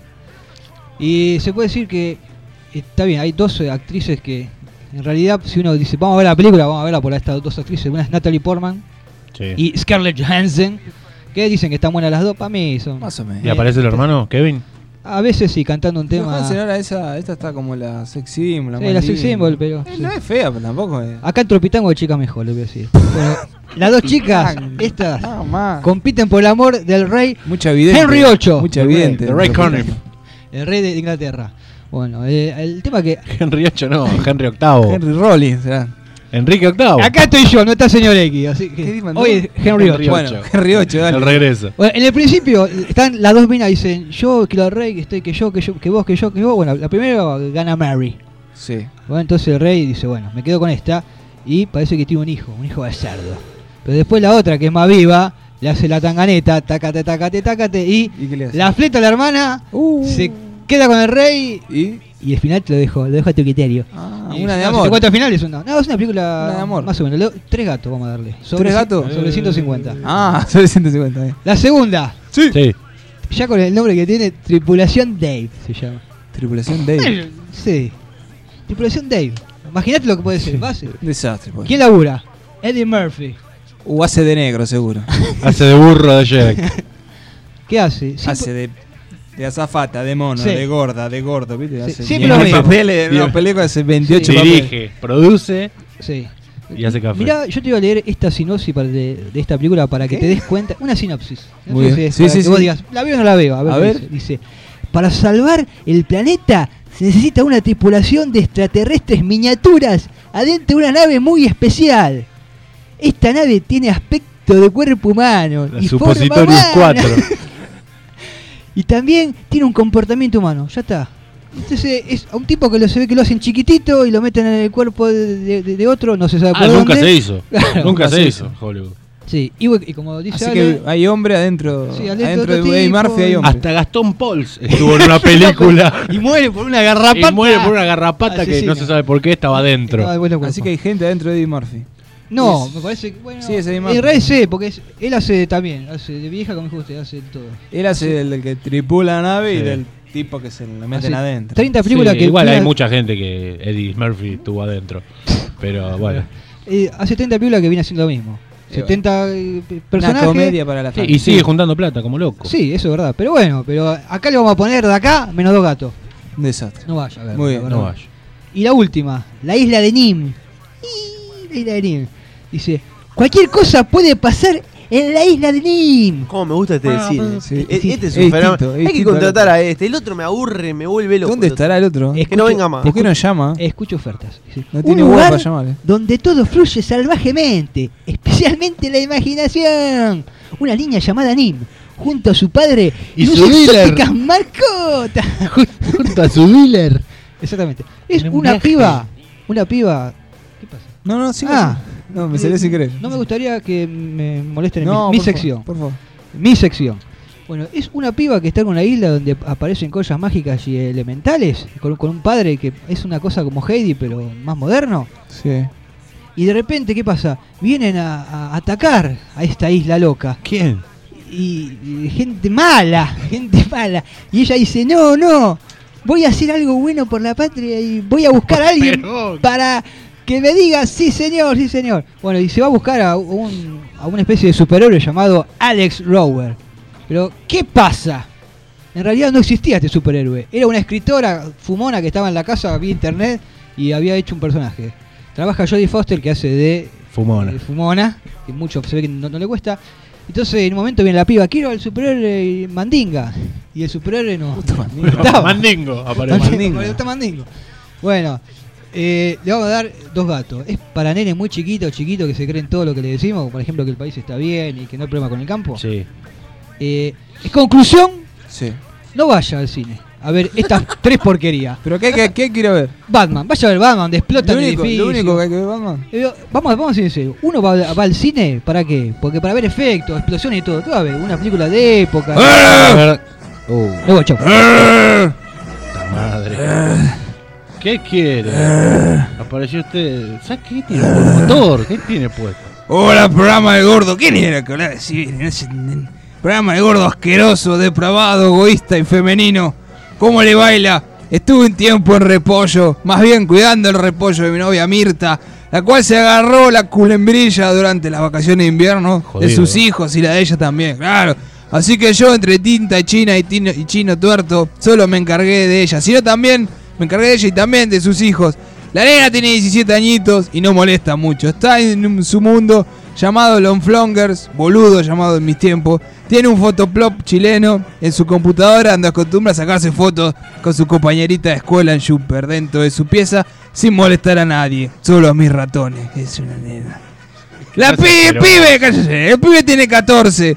Y se puede decir que está bien, hay 2 actrices que en realidad, si uno dice vamos a ver la película, vamos a verla por estas 2 actrices. Una es Natalie Portman Sí. y Scarlett Johansson, que dicen que están buenas las dos. Para mí son. Más o menos. ¿Y aparece el hermano Kevin? A veces sí, cantando un tema. Johansson ahora esta está como la sex symbol. Sí, la sex symbol, pero. No es fea, pero tampoco es. Acá en Tropitango de chica mejor, le voy a decir. Pero las 2 chicas, estas, Nada más. compiten por el amor del rey, Mucha evidente. Henry VIII. Mucha evidente. The Ray Conniff. el rey de Inglaterra. Bueno, el tema que. Henry VIII no, Henry VIII. Henry Rollins, ¿será? Enrique VIII. Acá estoy yo, no está señor X. Así ¿Qué que mandó? hoy es Henry Henry VIII. VIII. Bueno, Henry 8, dale. El regreso. Bueno, en el principio están las 2 minas, dicen yo quiero al rey, que yo, que vos, que yo. Bueno, la primera gana Mary. Sí. Bueno, entonces el rey dice, bueno, me quedo con esta. Y parece que tiene un hijo de cerdo. Pero después la otra, que es más viva, le hace la tanganeta, tácate, y ¿Y qué le hace? la fleta a la hermana, se queda con el rey. ¿Y? Y el final te lo dejo a tu criterio. Y Una de no, si amor. te cuento el final, es una película Una de amor. más o menos. 3 gatos vamos a darle. ¿Tres gatos? Sobre 150. Ah, sobre 150. La segunda, Sí. ya con el nombre que tiene, Tripulación Dave se llama. Tripulación Dave. Sí. Tripulación Dave. Imagínate lo que puede ser. Base. Desastre, pues. ¿Quién labura? Eddie Murphy. Hace de negro, seguro. Hace de burro de Jack. ¿Qué hace? Hace de azafata, de mono, Sí. de gorda, de gordo, ¿viste? Sí, Hace siempre bien lo el mismo. papel, una película hace 28 Sí. papeles. Dirige, produce Sí. y hace café. Mirá, yo te iba a leer esta sinopsis de esta película para que ¿Qué? te des cuenta. Una sinopsis. Muy bien. Es Sí, para sí, que vos sí. digas, ¿la veo o no la veo? A qué ver. Dice, para salvar el planeta se necesita una tripulación de extraterrestres miniaturas adentro de una nave muy especial. Esta nave tiene aspecto de cuerpo humano La y forma Suppositorius humana. 4. Y también tiene un comportamiento humano, ya está. Entonces es a un tipo que se ve que lo hacen chiquitito y lo meten en el cuerpo de otro, no se sabe por Nunca dónde. se hizo. Claro, Nunca se se hizo, Hollywood. Sí, y como dice Así Ale, que hay hombre adentro. Sí, adentro otro de Eddie tipo. Murphy hay hombre. Hasta Gastón Pauls estuvo en una película y muere por una garrapata. y muere por una garrapata que asesina. no se sabe por qué estaba adentro. Estaba de buen cuerpo. Así que hay gente adentro de Eddie Murphy. No, me parece que bueno, Sí, es Eddie Murphy. en realidad sí, porque él hace también, hace de vieja como dijo usted, hace todo. Él hace el del que tripula la nave y Sí. del tipo que se le meten Hace adentro. 30 películas Sí, que igual hay vienen- mucha gente que Eddie Murphy estuvo adentro. Pero bueno. hace 30 películas que viene haciendo lo mismo. Y 70 Una personajes. comedia para la Sí, familia. y sigue juntando plata como loco. Sí, eso es verdad, pero bueno, pero acá le vamos a poner de acá menos 2 gatos. Un desastre. No vaya a ver. Muy bien, la verdad. No vaya. Y la última, la isla de Nim. La isla de Nim. Dice, cualquier cosa puede pasar en la isla de Nim. ¿Cómo me gusta este cine? Sí. Este es Es un fenómeno. distinto, es Hay que distinto contratar al a este. El otro me aburre, me vuelve loco. ¿Dónde estará el otro? Que no venga más. ¿Por qué no llama? Escucho ofertas. Dice, No tiene un huevo lugar para llamarle. donde todo fluye salvajemente, especialmente la imaginación. Una niña llamada Nim, junto a su padre Y sus su dealer. exóticas mascotas. Junto a su dealer. Exactamente. Es En un una viaje. piba. Una piba. ¿Qué pasa? No, sí. Ah. No, me salió sin querer. No me gustaría que me molesten en No, mi por sección. favor, por favor. Mi sección. Bueno, es una piba que está en una isla donde aparecen cosas mágicas y elementales, con un padre que es una cosa como Heidi, pero más moderno. Sí. Y de repente, ¿qué pasa? Vienen a atacar a esta isla loca. ¿Quién? Y gente mala. Y ella dice, no, voy a hacer algo bueno por la patria y voy a buscar a alguien Pero- para que me diga, sí señor. Bueno, y se va a buscar a una especie de superhéroe llamado Alex Rower. Pero, ¿qué pasa? En realidad no existía este superhéroe. Era una escritora fumona que estaba en la casa vía internet y había hecho un personaje. Trabaja Jodie Foster, que hace de Fumona, que mucho se ve que no le cuesta. Entonces, en un momento viene la piba, quiero al superhéroe Mandinga. Y el superhéroe no estaba. Mandingo, aparece. Está Mandingo. Bueno, le vamos a dar 2 gatos. Es para nenes muy chiquitos que se creen todo lo que le decimos. Por ejemplo, que el país está bien y que no hay problema con el campo. Sí. Conclusión, Sí. no vaya al cine a ver estas 3 porquerías. ¿Pero qué quiero ver? Batman, vaya a ver Batman, donde explota Lo el único edificio. que hay que ver, Batman. Vamos a ser sinceros. Uno va al cine, ¿para qué? Porque para ver efectos, explosiones y todo. ¿Qué va a ver? Una película de época. A ver. Luego, chau. La madre. ¿Qué quiere? Apareció usted. ¿Sabes qué tiene por motor? ¿Qué tiene puesto? Hola, programa de gordo. ¿Quién era que hablaba así? Programa de gordo asqueroso, depravado, egoísta y femenino. ¿Cómo le baila? Estuve un tiempo en repollo, más bien cuidando el repollo de mi novia Mirta, la cual se agarró la culembrilla durante las vacaciones de invierno de sus hijos y la de ella también, claro. Así que yo, entre tinta y china y chino tuerto, solo me encargué de ella, sino también me encargué de ella y también de sus hijos. La nena tiene 17 añitos y no molesta mucho. Está en su mundo llamado Lonflongers, boludo llamado en mis tiempos. Tiene un fotoplop chileno en su computadora donde acostumbra a sacarse fotos con su compañerita de escuela en Jumper dentro de su pieza sin molestar a nadie, solo a mis ratones. Es una nena. La pibe, cállese. El pibe tiene 14,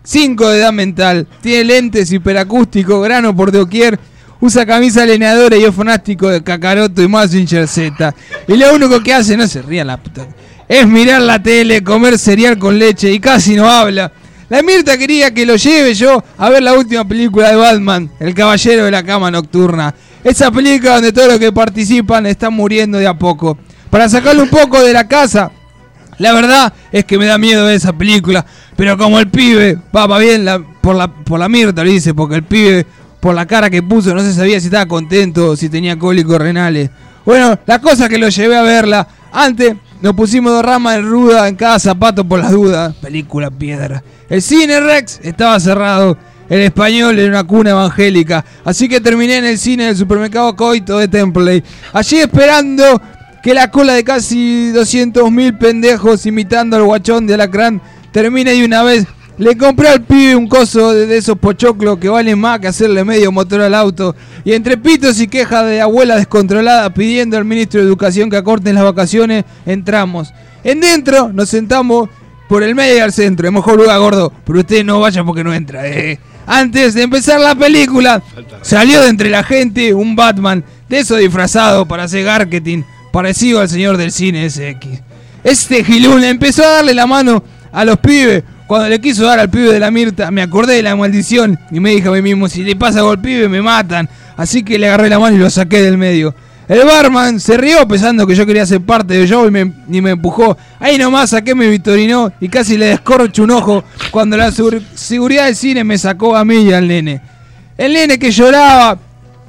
5 de edad mental, tiene lentes hiperacústicos, grano por doquier. Usa camisa alineadora y es fanático de Kakaroto y Mazinger Z. Y lo único que hace, no se ría la puta, es mirar la tele, comer cereal con leche y casi no habla. La Mirta quería que lo lleve yo a ver la última película de Batman, El Caballero de la Cama Nocturna. Esa película donde todos los que participan están muriendo de a poco. Para sacarlo un poco de la casa, la verdad es que me da miedo ver esa película. Pero como el pibe va bien por la Mirta, lo dice, porque el pibe, por la cara que puso, no se sabía si estaba contento o si tenía cólicos renales. Bueno, la cosa es que lo llevé a verla. Antes nos pusimos 2 ramas de ruda en cada zapato por las dudas. Película piedra. El cine Rex estaba cerrado. El español era una cuna evangélica. Así que terminé en el cine del supermercado Coito de Templey. Allí esperando que la cola de casi 200.000 pendejos imitando al guachón de Alacrán termine de una vez. Le compré al pibe un coso de esos pochoclos que valen más que hacerle medio motor al auto. Y entre pitos y quejas de abuela descontrolada pidiendo al ministro de Educación que acorten las vacaciones, entramos. En dentro nos sentamos por el medio y al centro. El mejor lugar, gordo, pero usted no vaya porque no entra. Antes de empezar la película, salió de entre la gente un Batman, de eso disfrazado para hacer marketing, parecido al señor del cine SX. Este gilún empezó a darle la mano a los pibes. Cuando le quiso dar al pibe de la Mirta, me acordé de la maldición y me dije a mí mismo, si le pasa algo al pibe me matan. Así que le agarré la mano y lo saqué del medio. El barman se rió pensando que yo quería ser parte del show y me empujó. Ahí nomás saqué mi Victorino y casi le descorcho un ojo cuando la seguridad del cine me sacó a mí y al nene. El nene que lloraba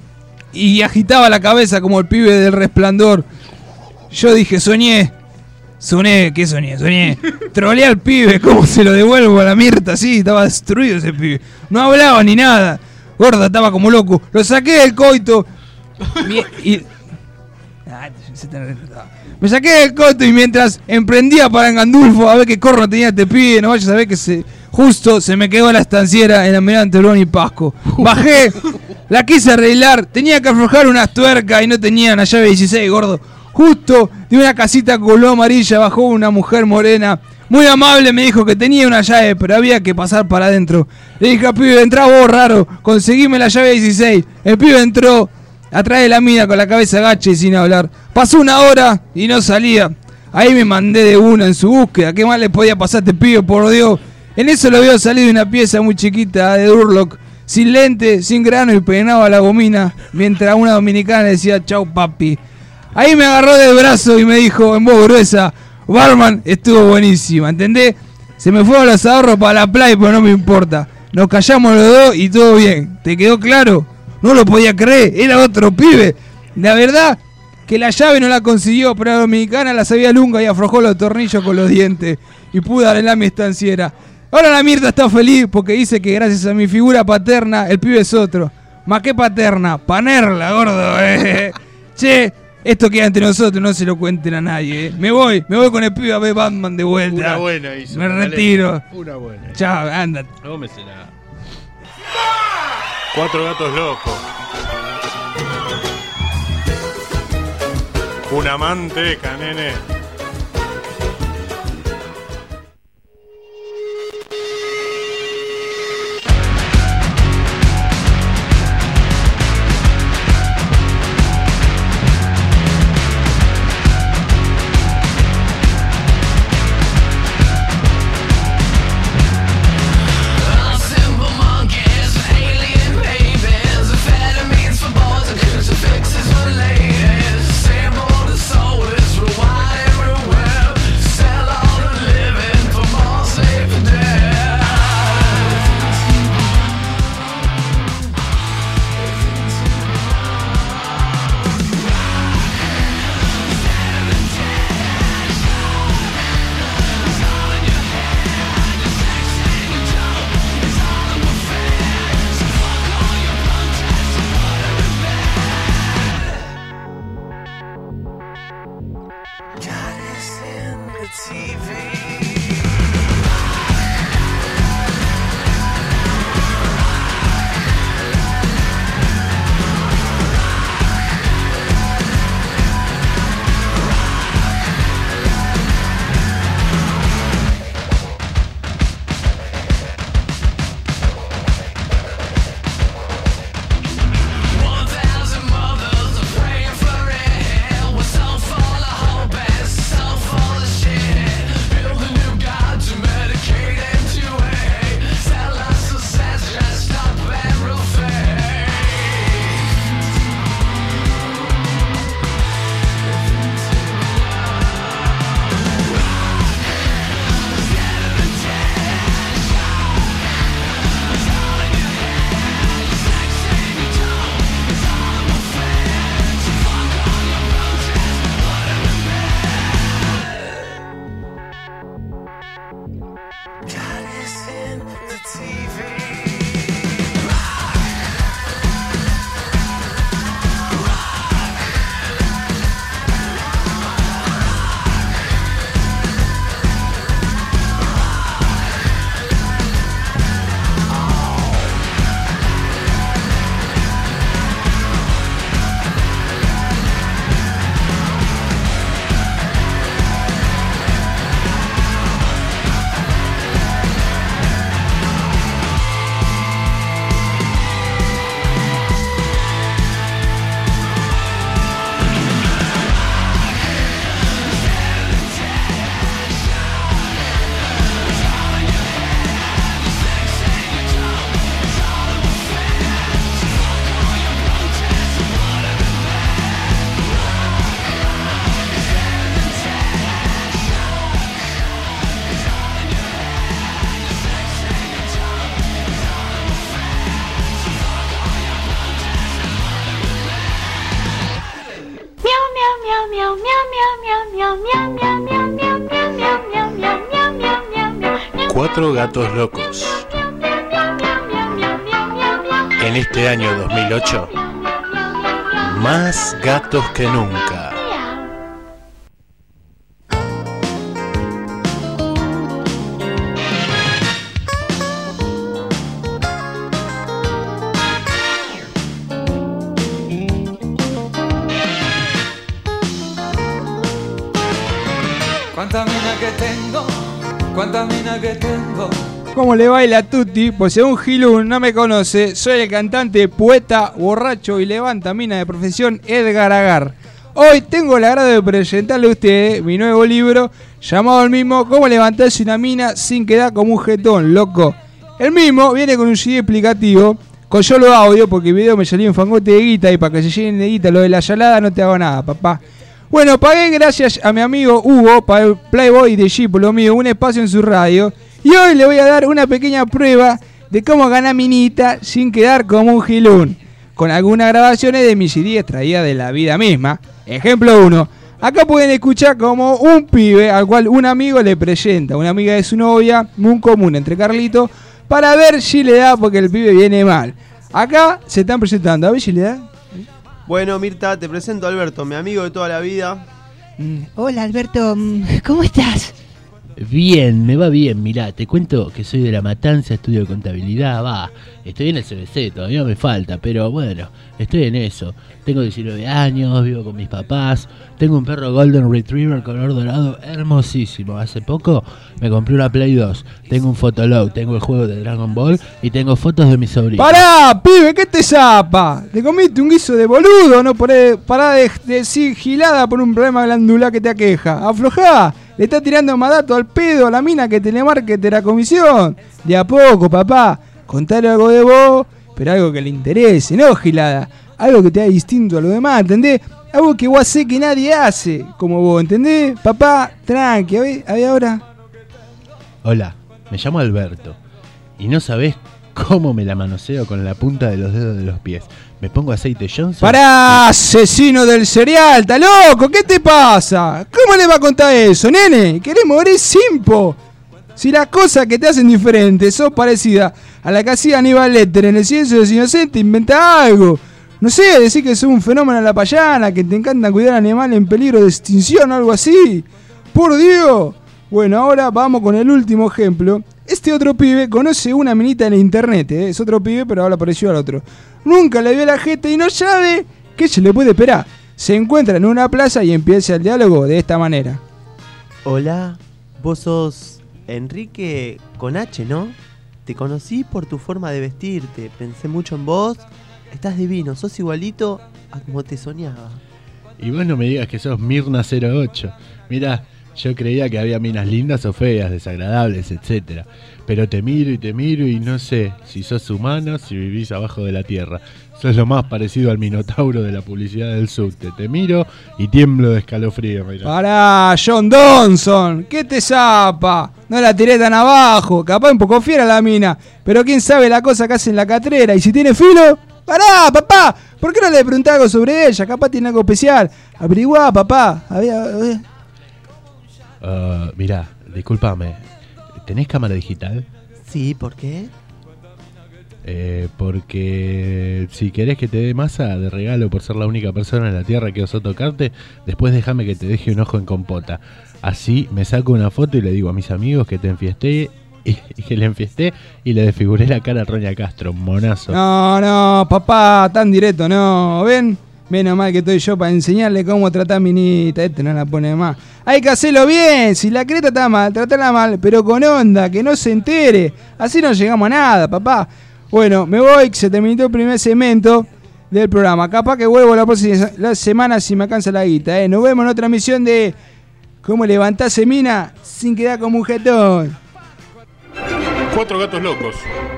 y agitaba la cabeza como el pibe del Resplandor. Yo dije, soñé. ¿Qué soñé? Troleé al pibe, ¿cómo se lo devuelvo a la Mirta? Sí, estaba destruido ese pibe. No hablaba ni nada. Gorda, estaba como loco. Lo saqué del coito. Me saqué del coito y mientras emprendía para Engandulfo a ver qué corno tenía este pibe, no vayas a ver que justo se me quedó la estanciera en Almirante Brown y Pasco. Bajé, la quise arreglar, tenía que aflojar unas tuercas y no tenía la llave 16, gordo. Justo de una casita color amarilla bajó una mujer morena. Muy amable, me dijo que tenía una llave, pero había que pasar para adentro. Le dije al pibe, entrá vos, raro, conseguime la llave 16. El pibe entró atrás de la mina con la cabeza agacha y sin hablar. Pasó 1 hora y no salía. Ahí me mandé de una en su búsqueda. ¿Qué más le podía pasar a este pibe, por Dios? En eso lo veo salir de una pieza muy chiquita de Durlock, sin lente, sin grano y peinado a la gomina, mientras una dominicana le decía chau papi. Ahí me agarró del brazo y me dijo en voz gruesa, barman, estuvo buenísima, ¿entendés? Se me fueron los ahorros para la playa, pero no me importa. Nos callamos los dos y todo bien. ¿Te quedó claro? No lo podía creer, era otro pibe. La verdad que la llave no la consiguió, pero la dominicana la sabía lunga y aflojó los tornillos con los dientes. Y pude arreglar mi estanciera. Ahora la Mirta está feliz porque dice que gracias a mi figura paterna el pibe es otro. ¿Más qué paterna? Panerla, gordo. Che, esto queda entre nosotros, no se lo cuenten a nadie. Me voy con el pibe a ver Batman de vuelta. Una buena hizo. Me retiro. Una buena. Chao, anda. Cómesela. 4 gatos locos. Una manteca, nene. Cuatro gatos locos. En este año 2008, más gatos que nunca. Cuánta mina que tengo, cuánta mina que tengo. ¿Cómo le baila Tutti? Pues según Gilun no me conoce, soy el cantante, poeta, borracho y levanta mina de profesión Edgar Agar. Hoy tengo el agrado de presentarle a ustedes mi nuevo libro llamado el mismo Cómo levantarse una mina sin quedar como un jetón, loco. El mismo viene con un CD explicativo, con solo audio, porque el video me salió en fangote de guita y para que se llenen de guita lo de la yalada no te hago nada, papá. Bueno, pagué gracias a mi amigo Hugo, para el Playboy de Jeep, lo mío, un espacio en su radio. Y hoy le voy a dar una pequeña prueba de cómo ganar minita sin quedar como un gilún, con algunas grabaciones de mis CD extraídas de la vida misma. Ejemplo 1. Acá pueden escuchar como un pibe al cual un amigo le presenta, una amiga de su novia, muy común entre Carlitos, para ver si le da porque el pibe viene mal. Acá se están presentando, a ver si le da. Bueno, Mirta, te presento a Alberto, mi amigo de toda la vida. Hola Alberto, ¿cómo estás? Bien, me va bien, mirá, te cuento que soy de La Matanza, estudio contabilidad, estoy en el CBC, todavía me falta, pero bueno, estoy en eso. Tengo 19 años, vivo con mis papás, tengo un perro Golden Retriever color dorado hermosísimo. Hace poco me compré una Play 2, tengo un Fotolog, tengo el juego de Dragon Ball y tengo fotos de mis sobrinos. ¡Pará, pibe! ¿Qué te zapa? Te comiste un guiso de boludo, no pará de decir gilada por un problema glandular que te aqueja. Aflojá. Le está tirando más datos al pedo a la mina que telemarketer a comisión. De a poco, papá. Contale algo de vos, pero algo que le interese, no gilada. Algo que te haga distinto a lo demás, ¿entendés? Algo que vos hacés que nadie hace, como vos, ¿entendés? Papá, tranqui, a ver ahora. Hola, me llamo Alberto. Y no sabés cómo me la manoseo con la punta de los dedos de los pies. Me pongo aceite Johnson. ¡Pará, asesino del cereal! ¡Está loco! ¿Qué te pasa? ¿Cómo le va a contar eso, nene? ¿Querés morir simpo? Si las cosas que te hacen diferente son parecidas a la que hacía Aníbal Lecter en El Silencio de los Inocentes, inventa algo. No sé, decir que sos un fenómeno a la payana, que te encanta cuidar animales en peligro de extinción o algo así. ¡Por Dios! Bueno, ahora vamos con el último ejemplo. Este otro pibe conoce una minita en internet, es otro pibe, pero ahora pareció al otro. Nunca le vio la jeta y no sabe qué se le puede esperar. Se encuentra en una plaza y empieza el diálogo de esta manera. Hola, vos sos Enrique con H, ¿no? Te conocí por tu forma de vestirte, pensé mucho en vos. Estás divino, sos igualito a como te soñaba. Y vos no me digas que sos Mirna 08. Mirá, yo creía que había minas lindas o feas, desagradables, etcétera. Pero te miro y no sé si sos humano, si vivís abajo de la tierra. Sos lo más parecido al minotauro de la publicidad del subte. Te miro y tiemblo de escalofrío. Mirá. Pará, John Donson, ¿qué te zapa? No la tiré tan abajo, capaz un poco fiera la mina, pero quién sabe la cosa que hace en la catrera. Y si tiene filo, pará, papá, ¿por qué no le preguntás algo sobre ella? Capaz tiene algo especial. Averiguá, papá. A ver. Mirá, discúlpame, ¿tenés cámara digital? Sí, ¿por qué? Porque si querés que te dé masa de regalo por ser la única persona en la tierra que osó tocarte, después déjame que te deje un ojo en compota. Así me saco una foto y le digo a mis amigos que te enfiesté y que le enfiesté y le desfiguré la cara a Roña Castro, monazo. No, papá, tan directo, no. ¿Ven? Menos mal que estoy yo para enseñarle cómo tratar a minita. Este no la pone más. Hay que hacerlo bien. Si la creta está mal, tratarla mal, pero con onda, que no se entere. Así no llegamos a nada, papá. Bueno, me voy, que se terminó el primer segmento del programa. Capaz que vuelvo la próxima semana si me alcanza la guita. Nos vemos en otra emisión de Cómo levantarse mina sin quedar como un jetón. Cuatro gatos locos.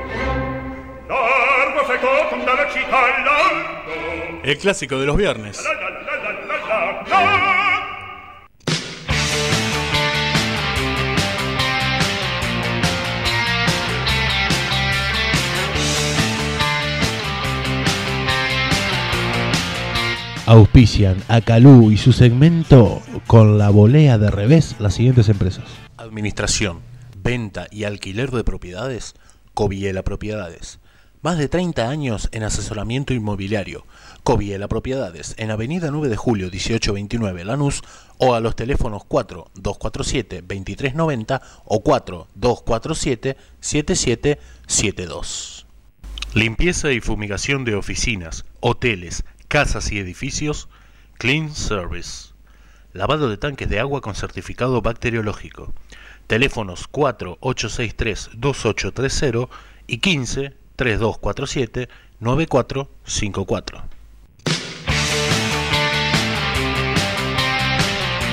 El clásico de los viernes. Auspician a Calú y su segmento con la volea de revés las siguientes empresas. Administración, venta y alquiler de propiedades, Coviela Propiedades. Más de 30 años en asesoramiento inmobiliario. Coviela Propiedades, en Avenida 9 de Julio 1829 Lanús, o a los teléfonos 4247-2390 o 4247-7772. Limpieza y fumigación de oficinas, hoteles, casas y edificios, Clean Service. Lavado de tanques de agua con certificado bacteriológico. Teléfonos 4863-2830 y 15-3247-9454.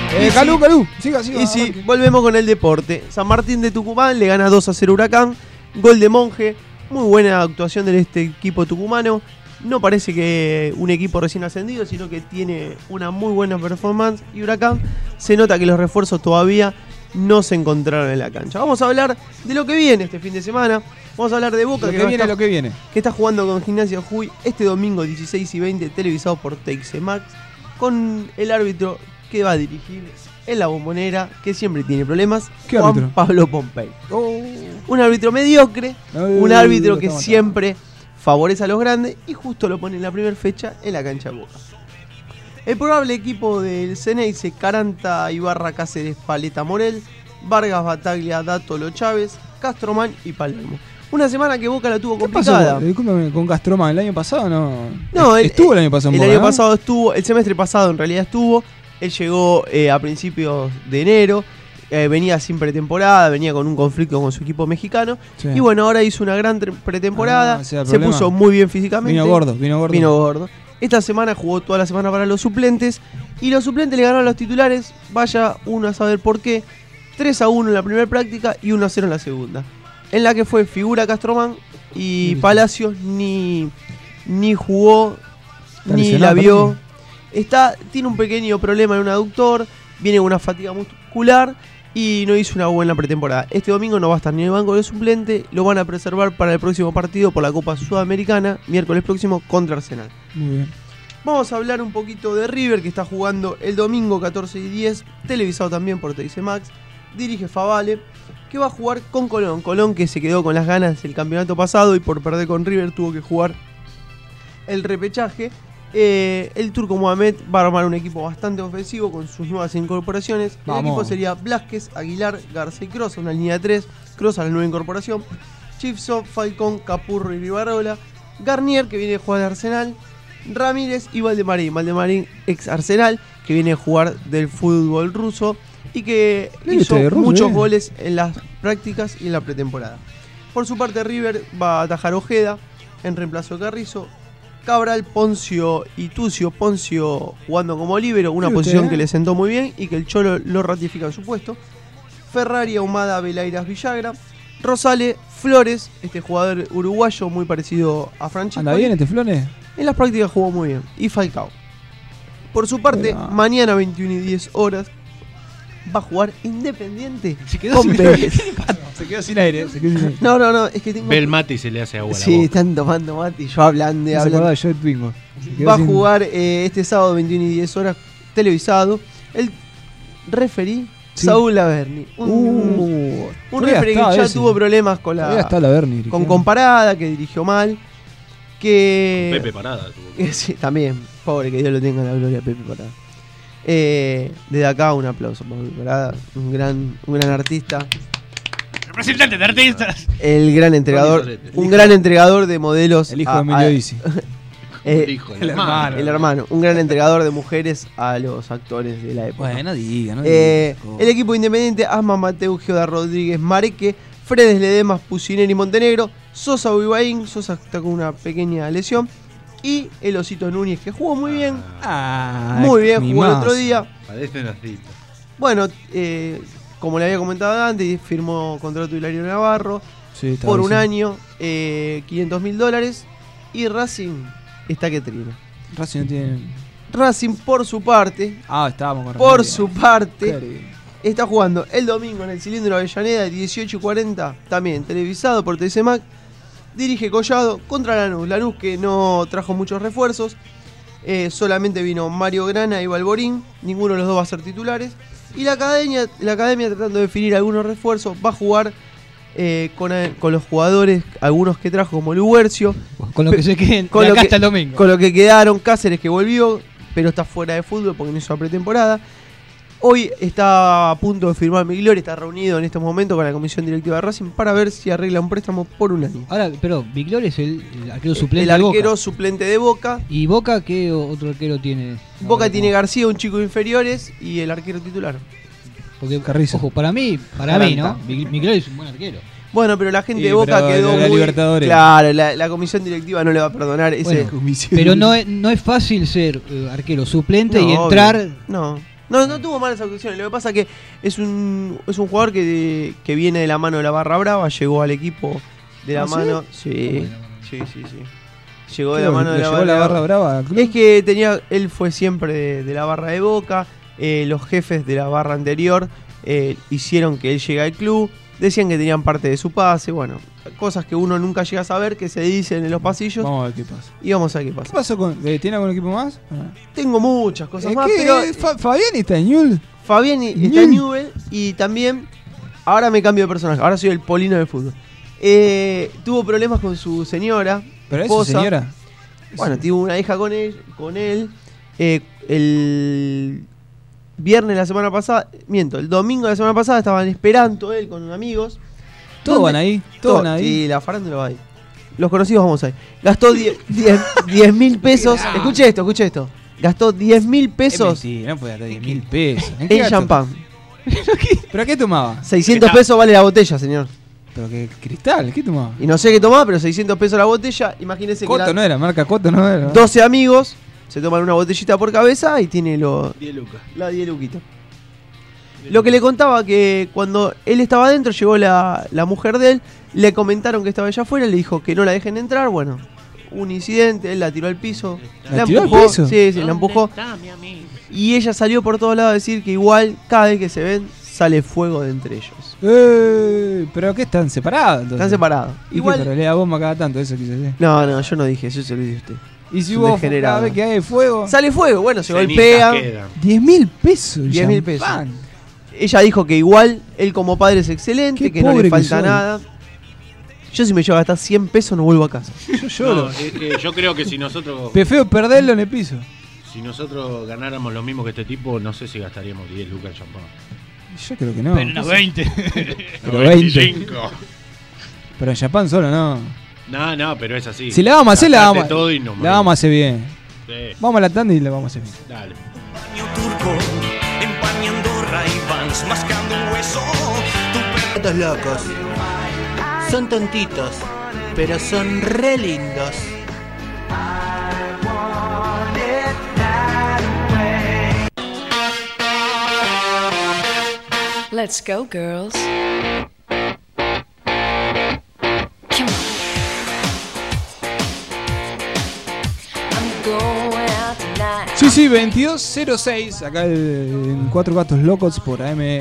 Calú, siga. Y sí, volvemos con el deporte. San Martín de Tucumán le gana 2-0 Huracán. Gol de Monje. Muy buena actuación de este equipo tucumano. No parece que un equipo recién ascendido, sino que tiene una muy buena performance. Y Huracán se nota que los refuerzos todavía no se encontraron en la cancha. Vamos a hablar de lo que viene este fin de semana. Vamos a hablar de Boca, Lo que viene. que está jugando con Gimnasia Jujuy este domingo 16 y 20, televisado por TXC Max, con el árbitro que va a dirigir en la Bombonera, que siempre tiene problemas, ¿Qué Juan árbitro? Pablo Pompey. Un árbitro mediocre, un árbitro que siempre favorece a los grandes y justo lo pone en la primera fecha en la cancha de Boca. El probable equipo del Ceneice: Caranta, Ibarra, Cáceres, Paleta, Morel, Vargas, Bataglia, Dátolo, Chávez, Castromán y Palermo. Una semana que Boca la tuvo ¿Qué pasó? complicada. Discúlpame, con Castromán, ¿el año pasado no? No, estuvo el año pasado en El Boca, año ¿no? pasado estuvo, el semestre pasado en realidad estuvo. Él llegó a principios de enero. Venía sin pretemporada, venía con un conflicto con su equipo mexicano. Sí. Y bueno, ahora hizo una gran pretemporada. Ah, o sea, el se problema. puso muy bien físicamente. Vino gordo. Vino gordo. Esta semana jugó toda la semana para los suplentes. Y los suplentes le ganaron a los titulares. Vaya uno a saber por qué. 3-1 en la primera práctica y 1-0 en la segunda. En la que fue figura Castromán. Y Palacios ni jugó, ¿Está ni lesionado, la vio. Palacios? Tiene un pequeño problema en un aductor. Viene con una fatiga muscular. Y no hizo una buena pretemporada. Este domingo no va a estar ni en el banco de suplente. Lo van a preservar para el próximo partido por la Copa Sudamericana, miércoles próximo contra Arsenal. Muy bien. Vamos a hablar un poquito de River, que está jugando el domingo 14 y 10, televisado también por TXC Max. Dirige Favale, que va a jugar con Colón. Colón, que se quedó con las ganas el campeonato pasado y por perder con River tuvo que jugar el repechaje. El turco Mohamed va a armar un equipo bastante ofensivo con sus nuevas incorporaciones. Vamos. El equipo sería Blasquez, Aguilar, García y Cross, una línea de 3. Cross a la nueva incorporación. Chipso, Falcón, Capurro y Rivarola. Garnier, que viene a jugar de Arsenal. Ramírez y Valdemarín. Valdemarín, ex Arsenal, que viene a jugar del fútbol ruso y que hizo muchos goles en las prácticas y en la pretemporada. Por su parte, River va a atajar Ojeda en reemplazo de Carrizo. Cabral, Poncio y Tucio. Poncio jugando como líbero, una posición que le sentó muy bien y que el Cholo lo ratifica en su puesto. Ferrari, Ahumada, Velairas, Villagra. Rosales, Flores, este jugador uruguayo muy parecido a Francesco. ¿Anda bien este Flores? En las prácticas jugó muy bien. Y Falcao. Por su parte, mañana 21 y 10 horas va a jugar Independiente. Se quedó con sin Vélez. Se quedó sin aire. No, es que tengo... Ve el mate y se le hace agua a la Sí, boca. están tomando mate y yo hablando. Se acordaba yo de Twingo. Va a jugar este sábado 21 y 10 horas televisado. El referí, Sí. Saúl Laverni. Un referí que ya tuvo problemas con Todavía está Laverni. con Comparada, que dirigió mal. Que Pepe Parada tuvo. sí, también, pobre, que Dios lo tenga en la gloria, Pepe Parada. Desde acá un aplauso para Pepe Parada, un gran artista. Representante de artistas. El gran entregador, Solete. un gran entregador de modelos. El hijo de Emilio Dizzi. El hijo, el hermano. El hermano, un gran entregador de mujeres a los actores de la época. Bueno, diga, ¿no? El equipo independiente: Asma, Mateo, Geoda Rodríguez, Mareque, Fredes, Ledemas, Pucineri, Montenegro, Sosa, Uibaín. Sosa está con una pequeña lesión. Y el Osito Núñez, que jugó muy bien. Muy bien, jugó el otro día. Parece una cita. Bueno, como le había comentado antes, firmó contrato de Hilario Navarro Sí, está por bien, un sí. año, $500.000. Y Racing está que trina. Racing no tiene. Racing, por su parte, Estábamos con por Racing. su parte, Claro. está jugando el domingo en el Cilindro Avellaneda, 18:40, también televisado por TCMAC. Dirige Collado contra Lanús. Lanús, que no trajo muchos refuerzos. Solamente vino Mario Grana y Balborín. Ninguno de los dos va a ser titulares. Y la academia tratando de definir algunos refuerzos, va a jugar con los jugadores, algunos que trajo como Luguercio. Con lo que se queden Con de lo acá que- hasta el domingo. Con lo que quedaron, Cáceres, que volvió, pero está fuera de fútbol porque no hizo la pretemporada. Hoy está a punto de firmar Migliori, está reunido en estos momentos con la comisión directiva de Racing para ver si arregla un préstamo por un año. Ahora, pero Viglor es el arquero suplente El de Boca. arquero suplente de Boca. ¿Y Boca qué otro arquero tiene? Boca Ahora, tiene como- García, un chico de inferiores, y el arquero titular. Porque, Carrizo. ojo, para mí, Atalanta. ¿no? Viglor es un buen arquero. Bueno, pero la gente Sí, de Boca pero quedó de la muy... Libertadores. Claro, la comisión directiva no le va a perdonar ese... Bueno, pero no es fácil ser arquero suplente y No, entrar obvio. No. No tuvo malas actuaciones. Lo que pasa que es un jugador que viene de la mano de la Barra Brava, llegó al equipo de la mano. Sí. Llegó de la mano de la Barra Brava. Es que él fue siempre de la barra de Boca. Los jefes de la barra anterior hicieron que él llegue al club. Decían que tenían parte de su pase. Bueno, cosas que uno nunca llega a saber, que se dicen en los pasillos. Vamos a ver qué pasa. Y vamos a ver qué pasa. ¿Qué pasó ¿tiene algún equipo más? Tengo muchas cosas más, ¿Qué? pero Fabián está en Newell. Fabián está en Newell y también ahora me cambio de personaje. Ahora soy el Polino del fútbol. Tuvo problemas con su señora. ¿Pero es su esposa. señora? Bueno, tuvo una hija con él. El viernes de la semana pasada, el domingo de la semana pasada estaban esperando él con amigos. Todos van ahí, todos van ahí. Sí, la farándula va ahí. Los conocidos vamos ahí. Gastó 10.000 pesos. Escuche esto. Gastó 10.000 pesos no puede gastar 10.000 pesos. en champán. ¿Pero qué tomaba? 600 pesos vale la botella, señor. ¿Pero qué cristal? ¿Qué tomaba? Y no sé qué tomaba, pero 600 pesos la botella. Imagínese Coto que no era, marca Coto no era. 12 amigos se toman una botellita por cabeza y tiene 10 lucas. la 10 luquitas. Lo que le contaba que cuando él estaba adentro, llegó la mujer de él, le comentaron que estaba allá afuera, le dijo que no la dejen entrar. Bueno, un incidente, él la tiró al piso. ¿La tiró al piso? Sí, la empujó. Y ella salió por todos lados a decir que igual, cada vez que se ven, sale fuego de entre ellos. ¿Pero qué están separados? Entonces? Están separados. Igual. Pero le da bomba cada tanto, eso quise decir. No, yo no dije eso, se lo dije a usted. Y si vos cada vez que hay fuego. Sale fuego, bueno, se golpean. 10.000 pesos. 10.000 pesos. Ella dijo que igual, él como padre es excelente, que no le falta nada. Yo si me llevo a gastar 100 pesos no vuelvo a casa. Yo lloro. No, es que yo creo que si nosotros... Prefiero perderlo en el piso. Si nosotros ganáramos lo mismo que este tipo, no sé si gastaríamos 10 lucas en champán. Yo creo que no. Pero unos 20. Pero 25. Pero en Japón solo no. No, pero es así. Si la vamos a hacer, la vamos a hacer bien. Sí. Vamos a la tanda y la vamos a hacer bien. Dale. Turco, empañando Ray-Bans, mascando un hueso. Estos locos son tontitos, pero son re lindos. Let's go, girls. Come on. I'm going out tonight. Sí, 2206. Acá en Cuatro Gatos Locos por AM20.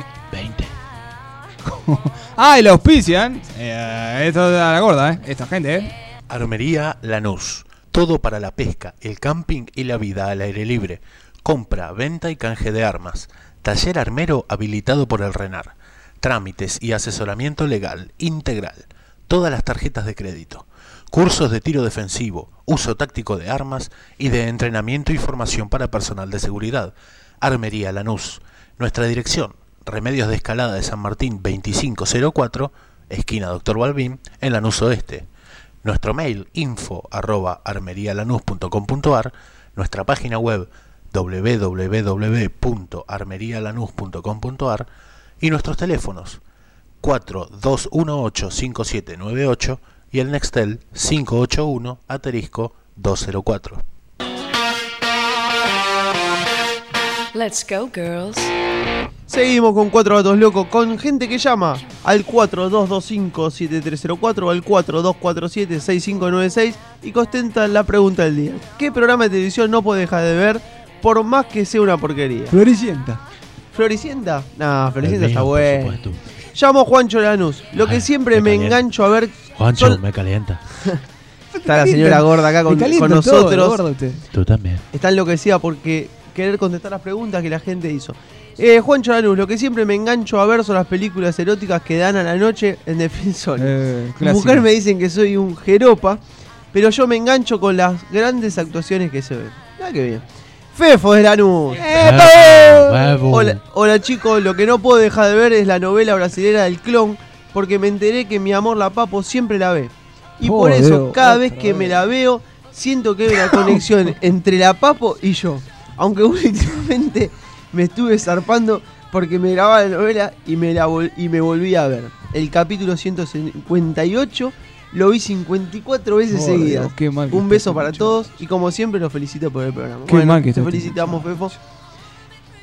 Y la auspician. Esto de la gorda, esta gente, Armería Lanús. Todo para la pesca, el camping y la vida al aire libre. Compra, venta y canje de armas. Taller armero habilitado por el RENAR. Trámites y asesoramiento legal integral. Todas las tarjetas de crédito. Cursos de tiro defensivo, uso táctico de armas y de entrenamiento y formación para personal de seguridad. Armería Lanús. Nuestra dirección: Remedios de Escalada de San Martín 2504, esquina Dr. Balbín, en Lanús Oeste. Nuestro mail info@armerialanus.com.ar. Nuestra página web www.armerialanus.com.ar y nuestros teléfonos 4218-5798 y el Nextel 581-204. Let's go, girls. Seguimos con Cuatro Gatos Locos, con gente que llama al 4225-7304 o al 4247-6596 y contestan la pregunta del día. ¿Qué programa de televisión no puede dejar de ver por más que sea una porquería? Floricienta. ¿Floricienta? No, Floricienta está bueno. Llamo Juancho Lanús. Lo que siempre me engancho a ver... Juancho, me calienta. Está la señora gorda acá con nosotros. Gordo usted. Tú también. Está enloquecida porque querer contestar las preguntas que la gente hizo. Juancho Lanús, lo que siempre me engancho a ver son las películas eróticas que dan a la noche en Defensor. Mi mujer me dicen que soy un jeropa, pero yo me engancho con las grandes actuaciones que se ven. Ah, qué bien. Fefo de Lanús. Hola chicos, lo que no puedo dejar de ver es la novela brasilera El Clon, porque me enteré que mi amor la Papo siempre la ve. Y por eso, cada vez que me la veo, siento que hay una conexión entre la Papo y yo. Aunque últimamente me estuve zarpando porque me grababa la novela y me volví a ver. El capítulo 158 lo vi 54 veces seguidas. Un beso para todos y como siempre los felicito por el programa. Qué mal que te felicitamos, Fefo.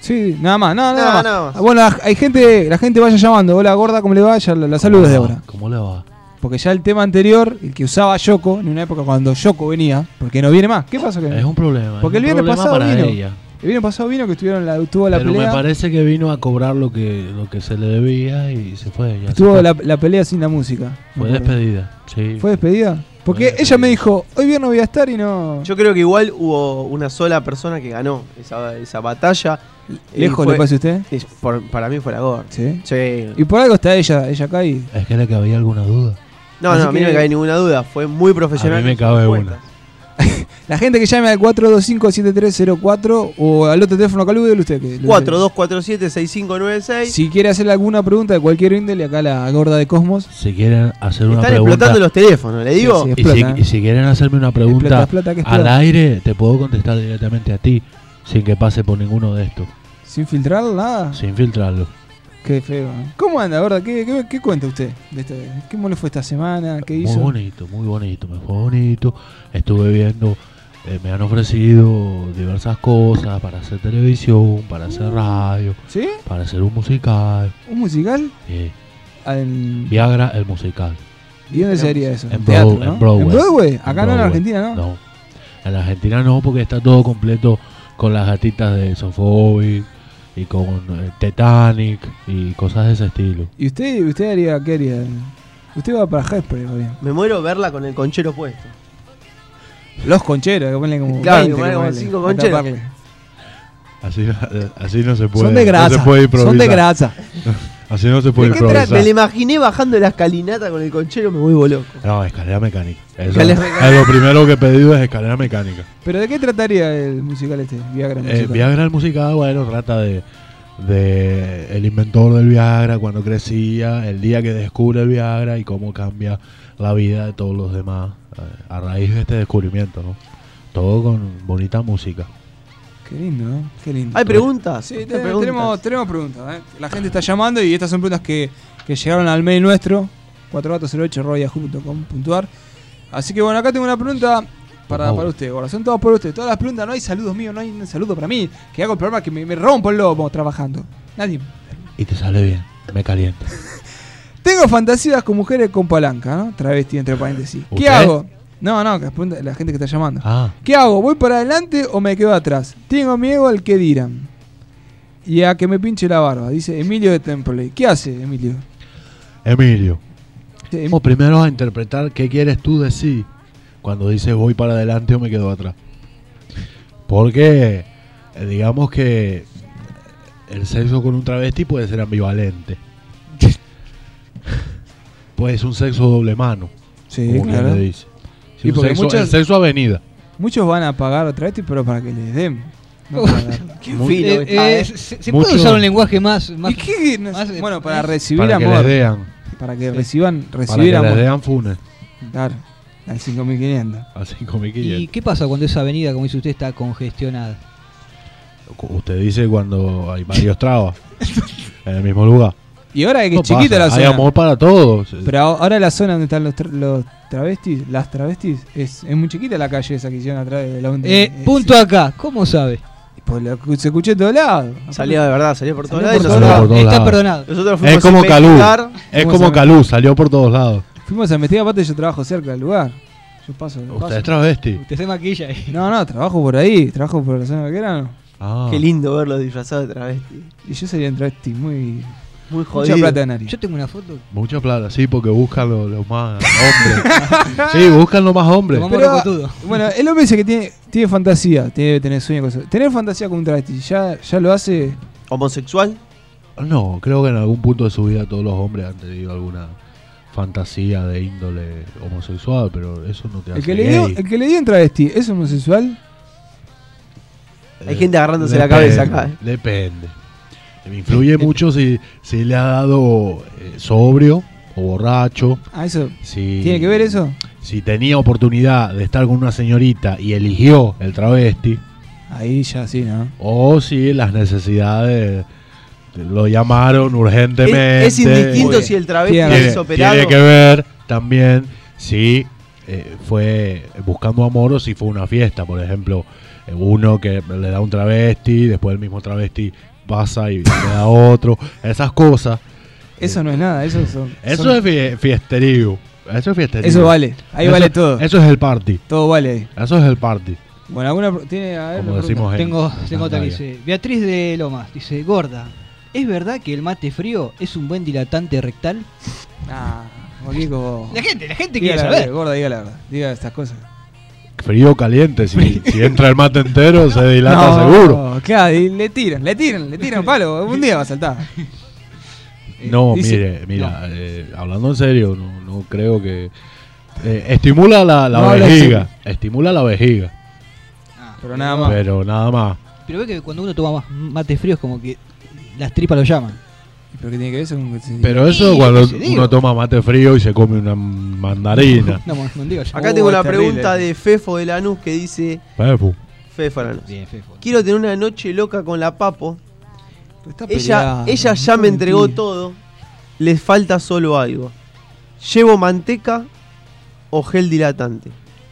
Sí, nada más, nada Nada más. más. Bueno, hay gente, la gente vaya llamando. Hola, gorda, ¿cómo le va? Ya la saludo desde ahora. ¿Cómo le va? Porque ya el tema anterior, el que usaba Yoko, en una época cuando Yoko venía, porque no viene más. ¿Qué pasó? Que Es un problema. Porque es el un viernes problema pasado para vino. ella. El viernes pasado vino que tuvo la Pero pelea. me parece que vino a cobrar lo que se le debía y se fue. Ya Tuvo se fue. la pelea sin la música. Fue Me acuerdo. despedida. Sí. ¿Fue despedida? Porque Fue ella me despedida. dijo, hoy viernes voy a estar y no... Yo creo que igual hubo una sola persona que ganó esa batalla. ¿Lejos Y le parece a usted? para mí fue la gorda. Sí. Sí. Y por algo está ella acá y... Es que le cabía alguna duda. No, Así a mí que- no me cabe ninguna duda. Fue muy profesional. A mí me en sus cabe respuestas. La gente que llame al 425-7304 o al otro teléfono, acá lo usted. Que lo- 4247-6596. Si quiere hacerle alguna pregunta de cualquier índole, acá la gorda de Cosmos. Si quieren hacer una Están pregunta. explotando los teléfonos, le digo. Sí, sí. Y Explota, si quieren hacerme una pregunta Explota, que al explota. aire, te puedo contestar directamente a ti, sin que pase por ninguno de estos, Sin filtrar nada. sin filtrarlo. Qué feo. ¿Cómo anda, gorda? ¿Qué cuenta usted? ¿Cómo le fue esta semana? ¿Qué hizo? Muy bonito, me fue bonito. Estuve viendo, me han ofrecido diversas cosas para hacer televisión, para hacer radio, ¿Sí? para hacer un musical. ¿Un musical? Sí. En- Viagra, el musical. ¿Y dónde sería eso? En teatro, Broadway, ¿no? en Broadway. ¿En Broadway? Acá En no en Broadway. Argentina, ¿no? No. En Argentina no, porque está todo completo con las gatitas de Sofovich y con Titanic y cosas de ese estilo. ¿Y usted haría, qué haría? Usted va para Hesper, bien. Me muero verla con el conchero puesto. Los concheros, que ponen como Claro, 20, que ponen como ponele, 5 a concheros. taparle. Así no se puede. Son de grasa, No se puede improvisar. son de grasa. Así no se puede ¿De qué improvisar. Me la imaginé bajando la escalinata con el conchero, me vuelvo loco. No, escalera mecánica. Eso Escalera mecánica. es lo primero que he pedido es escalera mecánica. ¿Pero de qué trataría el musical este? Viagra musical. Viagra el musical, bueno, trata de el inventor del Viagra cuando crecía, el día que descubre el Viagra y cómo cambia la vida de todos los demás a raíz de este descubrimiento, ¿no? Todo con bonita música. Qué lindo, ¿no? Qué lindo. ¿Hay preguntas? Sí, ¿Hay preguntas? tenemos preguntas. La gente está llamando y estas son preguntas que llegaron al mail nuestro, 4gatos08@yahoo.com.ar. Así que bueno, acá tengo una pregunta para usted. Ahora, son todas por usted. Todas las preguntas, no hay saludos míos, no hay un saludo para mí. Que hago el programa que me rompo el lomo trabajando. Nadie. Y te sale bien, me calienta. Tengo fantasías con mujeres con palanca, ¿no? Travesti, entre paréntesis. ¿Qué ¿Usted? hago? No, que pregunta la gente que está llamando. Ah, ¿Qué hago? ¿Voy para adelante o me quedo atrás? Tengo miedo al que dirán. Y a que me pinche la barba, dice Emilio de Temple. ¿Qué hace, Emilio? Emilio, Sí, vamos primero a interpretar qué quieres tú decir cuando dices voy para adelante o me quedo atrás. Porque digamos que el sexo con un travesti puede ser ambivalente. Pues un sexo doble mano, sí, como quien claro. le dice. Y Sí, un porque sexo, el sexo avenida. Muchos van a pagar a travesti, pero para que les den. No para dar. Qué Muy- fino que está, ¿eh? Se Mucho- puede usar un lenguaje más ¿Y qué? No más- sé. Bueno, para recibir Para que amor. les dean, Para que reciban para que recibir les amor. dean funes Claro, al 5.500. a ¿Y 5.500. qué pasa cuando esa avenida, como dice usted, está congestionada? Usted dice cuando hay varios trabas en el mismo lugar. Y ahora que es No chiquita pasa, la hay zona. amor para todos. Pero ahora la zona donde están los travestis, las travestis, es muy chiquita la calle esa que hicieron atrás de la Punto acá, ¿cómo sabe? Pues se escuchó en todos lados. Salió de verdad, salió por todos Salió lados. por y todos nosotros- lados. Por todos Está lados. perdonado. Nosotros fuimos Es como a Calú. investigar. Es Fuimos como a- Calú, salió por todos lados. Fuimos a investigar, aparte yo trabajo cerca del lugar. Yo paso. Usted es travesti. Usted se maquilla y... No, trabajo por ahí, trabajo por la zona de Belgrano. Ah. Qué lindo verlo disfrazado de travesti. Y yo sería un travesti muy. Muy Mucha jodido. plata de nariz. Yo tengo una foto. Mucha plata, sí, porque buscan los más hombres. Sí, buscan los más hombres. Tomamos Pero, rocotudo. bueno, el hombre dice que tiene fantasía, debe tener sueño con eso. Tener fantasía con un travesti, ya lo hace. ¿Homosexual? No, creo que en algún punto de su vida todos los hombres han tenido alguna fantasía de índole homosexual, pero eso no te hace El que le dio un travesti, ¿es homosexual? Hay gente agarrándose la Depende, cabeza acá. Depende. Me influye mucho si le ha dado sobrio o borracho. Ah, eso. Si, ¿Tiene que ver eso? Si tenía oportunidad de estar con una señorita y eligió el travesti, Ahí ya sí, ¿no? o si las necesidades lo llamaron urgentemente. Es indistinto Muy si bien. el travesti Tiene- es operado. Tiene que ver también si fue buscando amor o si fue una fiesta. Por ejemplo, uno que le da un travesti, después el mismo travesti pasa y te da otro, esas cosas. Eso no es nada, eso Eso es fiesterío. Eso es fiesterío. Eso vale, ahí Eso- vale todo. Eso es el party. Todo vale ahí. Eso es el party. Bueno, alguna tiene a ver, Como una decimos pregunta. Tengo otra que Naya. dice, Beatriz de Lomas, dice, gorda, ¿es verdad que el mate frío es un buen dilatante rectal? Ah, Joaquico. La gente Diga quiere la saber. verdad, gorda, diga la verdad. Diga estas cosas. Frío o caliente, si entra el mate entero se dilata seguro. Claro, y le tiran palo. Un día va a saltar. No, dice- mira, hablando en serio, no creo que... estimula la No habla vejiga, estimula la vejiga, Pero nada más. pero nada más. Pero ve que cuando uno toma mate frío es como que las tripas lo llaman. ¿Pero qué tiene que ver eso con que se- Pero eso Sí, cuando yo qué sé, digo. uno toma mate frío y se come una mandarina. No, no digo yo. Acá tengo es una terrible. pregunta de Fefo de Lanús que dice: Pepu. Fefo de Lanús. Bien, Fefo. Quiero tener una noche loca con la Papo. Pero está Ella peleado, ya me entregó mentira. todo. Les falta solo algo. ¿Llevo manteca o gel dilatante?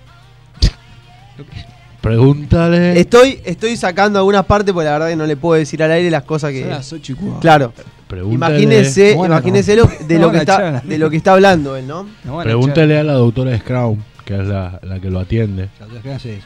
Pregúntale. Estoy sacando algunas partes porque la verdad que no le puedo decir al aire las cosas que. Son las 8:15. Claro. Pregúntale, Imagínese Bueno, de no lo van que a echar a la de lo que está hablando él, ¿no? No van a pregúntale a la doctora Scrum, que es la que lo atiende, La otra vez hace eso.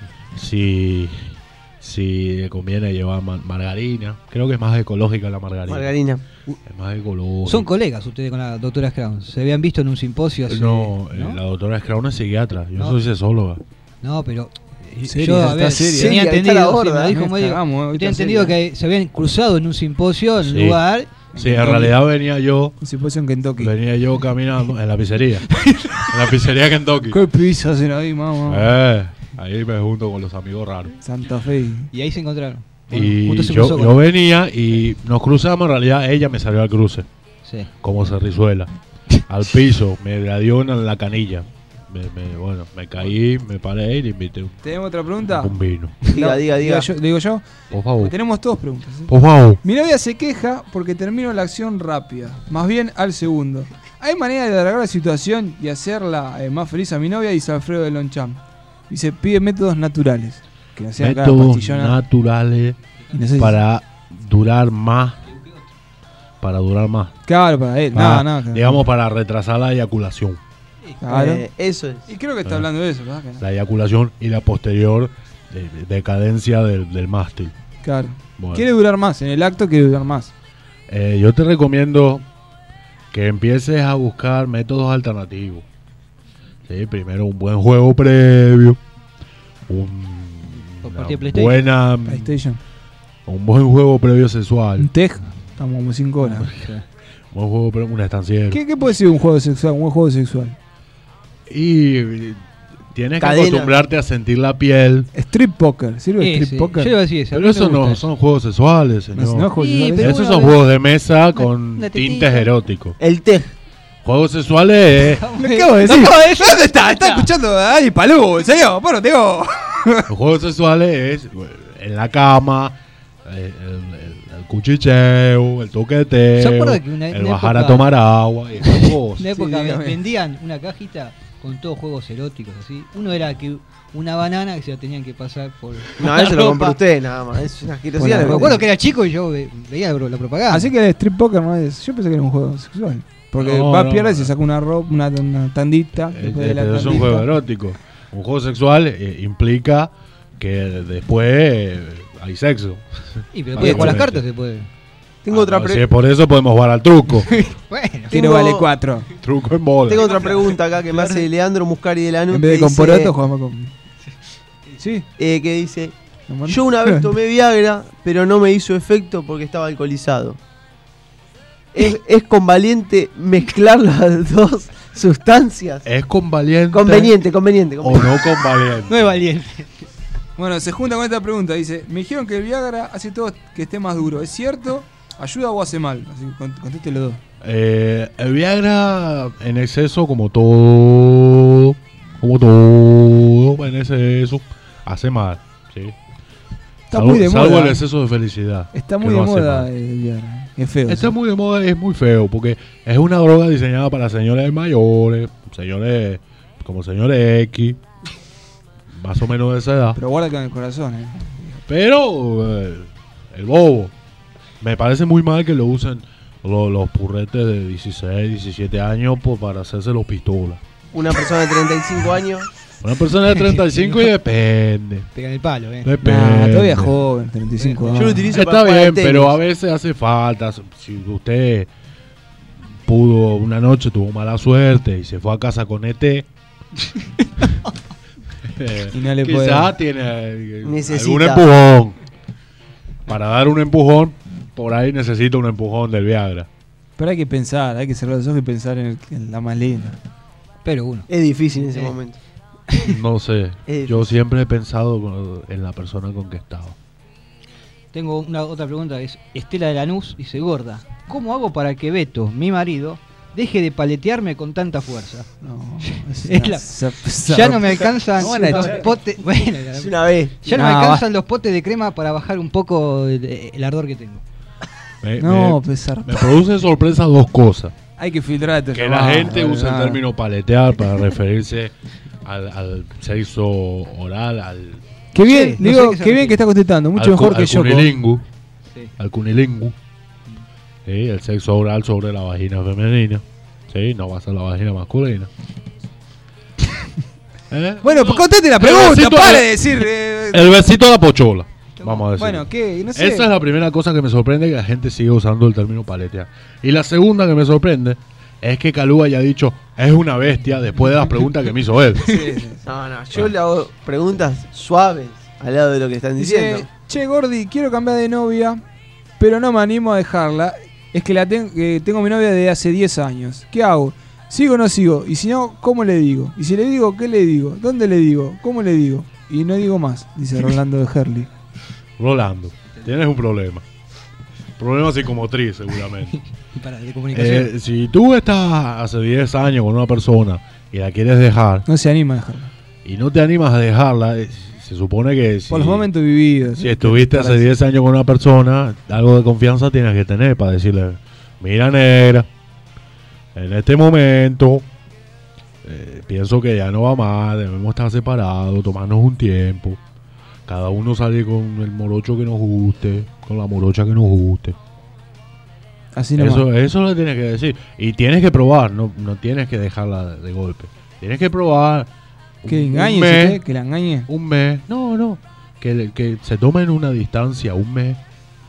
si le conviene llevar margarina. Creo que es más ecológica la margarina. Margarina. Es más ecológica. Son colegas ustedes con la doctora Scrown. Se habían visto en un simposio hace... No, ¿no? la doctora Scrum es psiquiatra. Yo No. soy sexóloga. No, pero... Seria, yo, está a ver, seria. tenía Seria, está entendido, la sí, gorda, me lo dijo nos medio- cagamos, hoy tenía está entendido seria. que se habían cruzado en un simposio, en un Sí. lugar... Sí, en realidad venía yo Un Kentucky. caminando en la pizzería. En la pizzería Kentucky. ¿Qué pizza hacen ahí, mamá? Ahí me junto con los amigos raros. Santa Fe. Y ahí se encontraron. Y justo se cruzó yo venía y nos cruzamos. En realidad ella me salió al cruce, Sí. como cerrizuela. Al piso, me dio en la canilla. Me caí, me paré y le invité ¿Tenemos otra pregunta? un vino. Diga. Digo yo. Por favor. Tenemos dos preguntas. ¿eh? Por favor. Mi novia se queja porque termino la acción rápida, más bien al segundo. ¿Hay manera de alargar la situación y hacerla más feliz a mi novia? Dice Alfredo de Longchamp. Dice, pide métodos naturales. Que no sean acá Métodos pastillona. naturales Y no sé si- para durar más. Para durar más. Claro, para él. Para- No, no. digamos, para retrasar la eyaculación. Claro. Eso es. Y creo que está hablando de eso, ¿verdad? Que no. La eyaculación y la posterior decadencia del mástil. Claro. Bueno. Quiere durar más, en el acto quiere durar más. Yo te recomiendo que empieces a buscar métodos alternativos. ¿Sí? Primero un buen juego previo, Por una partida de PlayStation. buena, PlayStation. un buen juego previo Un sexual, tej. Estamos como 5 horas. un buen juego previo, un estanciero. ¿Qué puede ser un juego sexual? Un buen juego sexual. Y tienes que Cadena. acostumbrarte a sentir la piel. Street poker. ¿Sirve Sí, street sí. poker? Yo iba a decir eso. a Pero mí me eso no gusta son juegos sexuales, señor. No, no es juego Sí, sexual, pero eso. Esos bueno, son a ver. juegos de mesa con una tetilla. tintes eróticos. El té. Juegos sexuales Me acabo de decir. ¿Dónde está? Está escuchando a Ari Palú, señor. Bueno, tengo. los juegos sexuales es en la cama, el cuchicheo, el toqueteo, ¿Se acuerda que el una bajar a época- tomar agua y esas cosas. Una época Sí, dígame. vendían una cajita con todos juegos eróticos así. Uno era que una banana que se la tenían que pasar por No, la eso lo ropa. compró usted nada más. Es una asquerosidad. Bueno, Me acuerdo que era chico y yo veía la propaganda. Así que el street poker no es. Yo pensé que era un juego sexual. Porque No, va a no. pierder y se saca una ropa, una tandita. Después de la Pero es un tandita. juego erótico. Un juego sexual implica que después hay sexo. Y pero puede jugar las cartas, se puede. Tengo otra Si es por eso podemos jugar al truco. Bueno, Tiro Tengo- vale 4. Truco en bola. Tengo otra pregunta acá que me hace Leandro Muscari de Lanús. En vez de que con dice, poroto, jugamos con. Sí. que dice: ¿Nos manda? yo una vez tomé Viagra, pero no me hizo efecto porque estaba alcoholizado. ¿Es conveniente mezclar las dos sustancias? Es conveniente Conveniente. o no conveniente. no es valiente. Bueno, se junta con esta pregunta. Dice: me dijeron que el Viagra hace todo que esté más duro. ¿Es cierto? ¿Ayuda o hace mal? Así que conteste los dos. El Viagra en exceso, como todo en exceso, hace mal. ¿sí? Está muy de salvo moda. el exceso de felicidad. Está que muy no de hace moda mal. el Viagra. Es feo. Está eso. muy de moda, es muy feo, porque es una droga diseñada para señores mayores, señores como señores X, más o menos de esa edad. Pero guarda con el corazón, Pero el bobo, Me parece muy mal que lo usen los purretes de 16, 17 años para hacerse los pistolas. Una persona de 35 años. Una persona de 35 y depende. Pegan el palo, Depende. Nah, todavía es joven, 35 años. Yo lo utilizo Está para jugar bien, al tenis. pero a veces hace falta. Si usted pudo una noche, tuvo mala suerte y se fue a casa con ET. Y no le puede. Quizás tiene Necesita. algún empujón. Para dar un empujón, por ahí necesita un empujón del Viagra. Pero hay que pensar, hay que cerrar los ojos y pensar en la más linda. Pero uno. Es difícil en ese momento. No sé. Es Yo siempre he pensado en la persona con que estaba. Tengo una otra pregunta, es Estela de Lanús, dice, gorda, ¿cómo hago para que Beto, mi marido, deje de paletearme con tanta fuerza? No, Es la- ya no me alcanzan No van a los echar. potes. Bueno, Es una vez. ya no No, me alcanzan los potes de crema para bajar un poco el ardor que tengo. No, me pesar. produce sorpresa dos cosas. Hay que filtrar este Que la gente usa el término paletear para referirse al sexo oral, al Qué bien, Sí, le no sé digo, qué se qué bien refiere. que está contestando, mucho mejor que yo. cunilingu, Sí. al cunilingu. Sí, el sexo oral sobre la vagina femenina. Sí, no va a ser la vagina masculina. ¿Eh? Bueno, pues conteste la El pregunta, besito pare de- de decir. El besito de la pochola. Vamos a decir. Bueno, ¿qué? No sé. Esa es la primera cosa que me sorprende, que la gente sigue usando el término paletear. Y la segunda que me sorprende es que Calú haya dicho es una bestia después de las preguntas que me hizo él. Sí, sí. No, yo le hago preguntas suaves al lado de lo que están diciendo. Dice, che, Gordi, quiero cambiar de novia, pero no me animo a dejarla. Es que tengo mi novia desde hace 10 años. ¿Qué hago? ¿Sigo o no sigo? Y si no, ¿cómo le digo? Y si le digo, ¿qué le digo? ¿Dónde le digo? ¿Cómo le digo? Y no digo más, dice Rolando de Herley. Rolando, tienes un problema. Problema psicomotriz, seguramente. Y para de comunicación. Si tú estás hace 10 años con una persona y la quieres dejar No se anima a dejarla. y no te animas a dejarla, se supone que si, Por los momentos vividos. si estuviste hace 10 años con una persona, algo de confianza tienes que tener para decirle, mira negra, en este momento pienso que ya no va más, debemos estar separados, tomarnos un tiempo, cada uno sale con el morocho que nos guste, con la morocha que nos guste. Así nomás. Eso le tienes que decir. Y tienes que probar, no tienes que dejarla de golpe. Tienes que probar. Que un engañe, mes, ¿sí, qué? Que la engañe. un mes. No. Que se tomen una distancia un mes.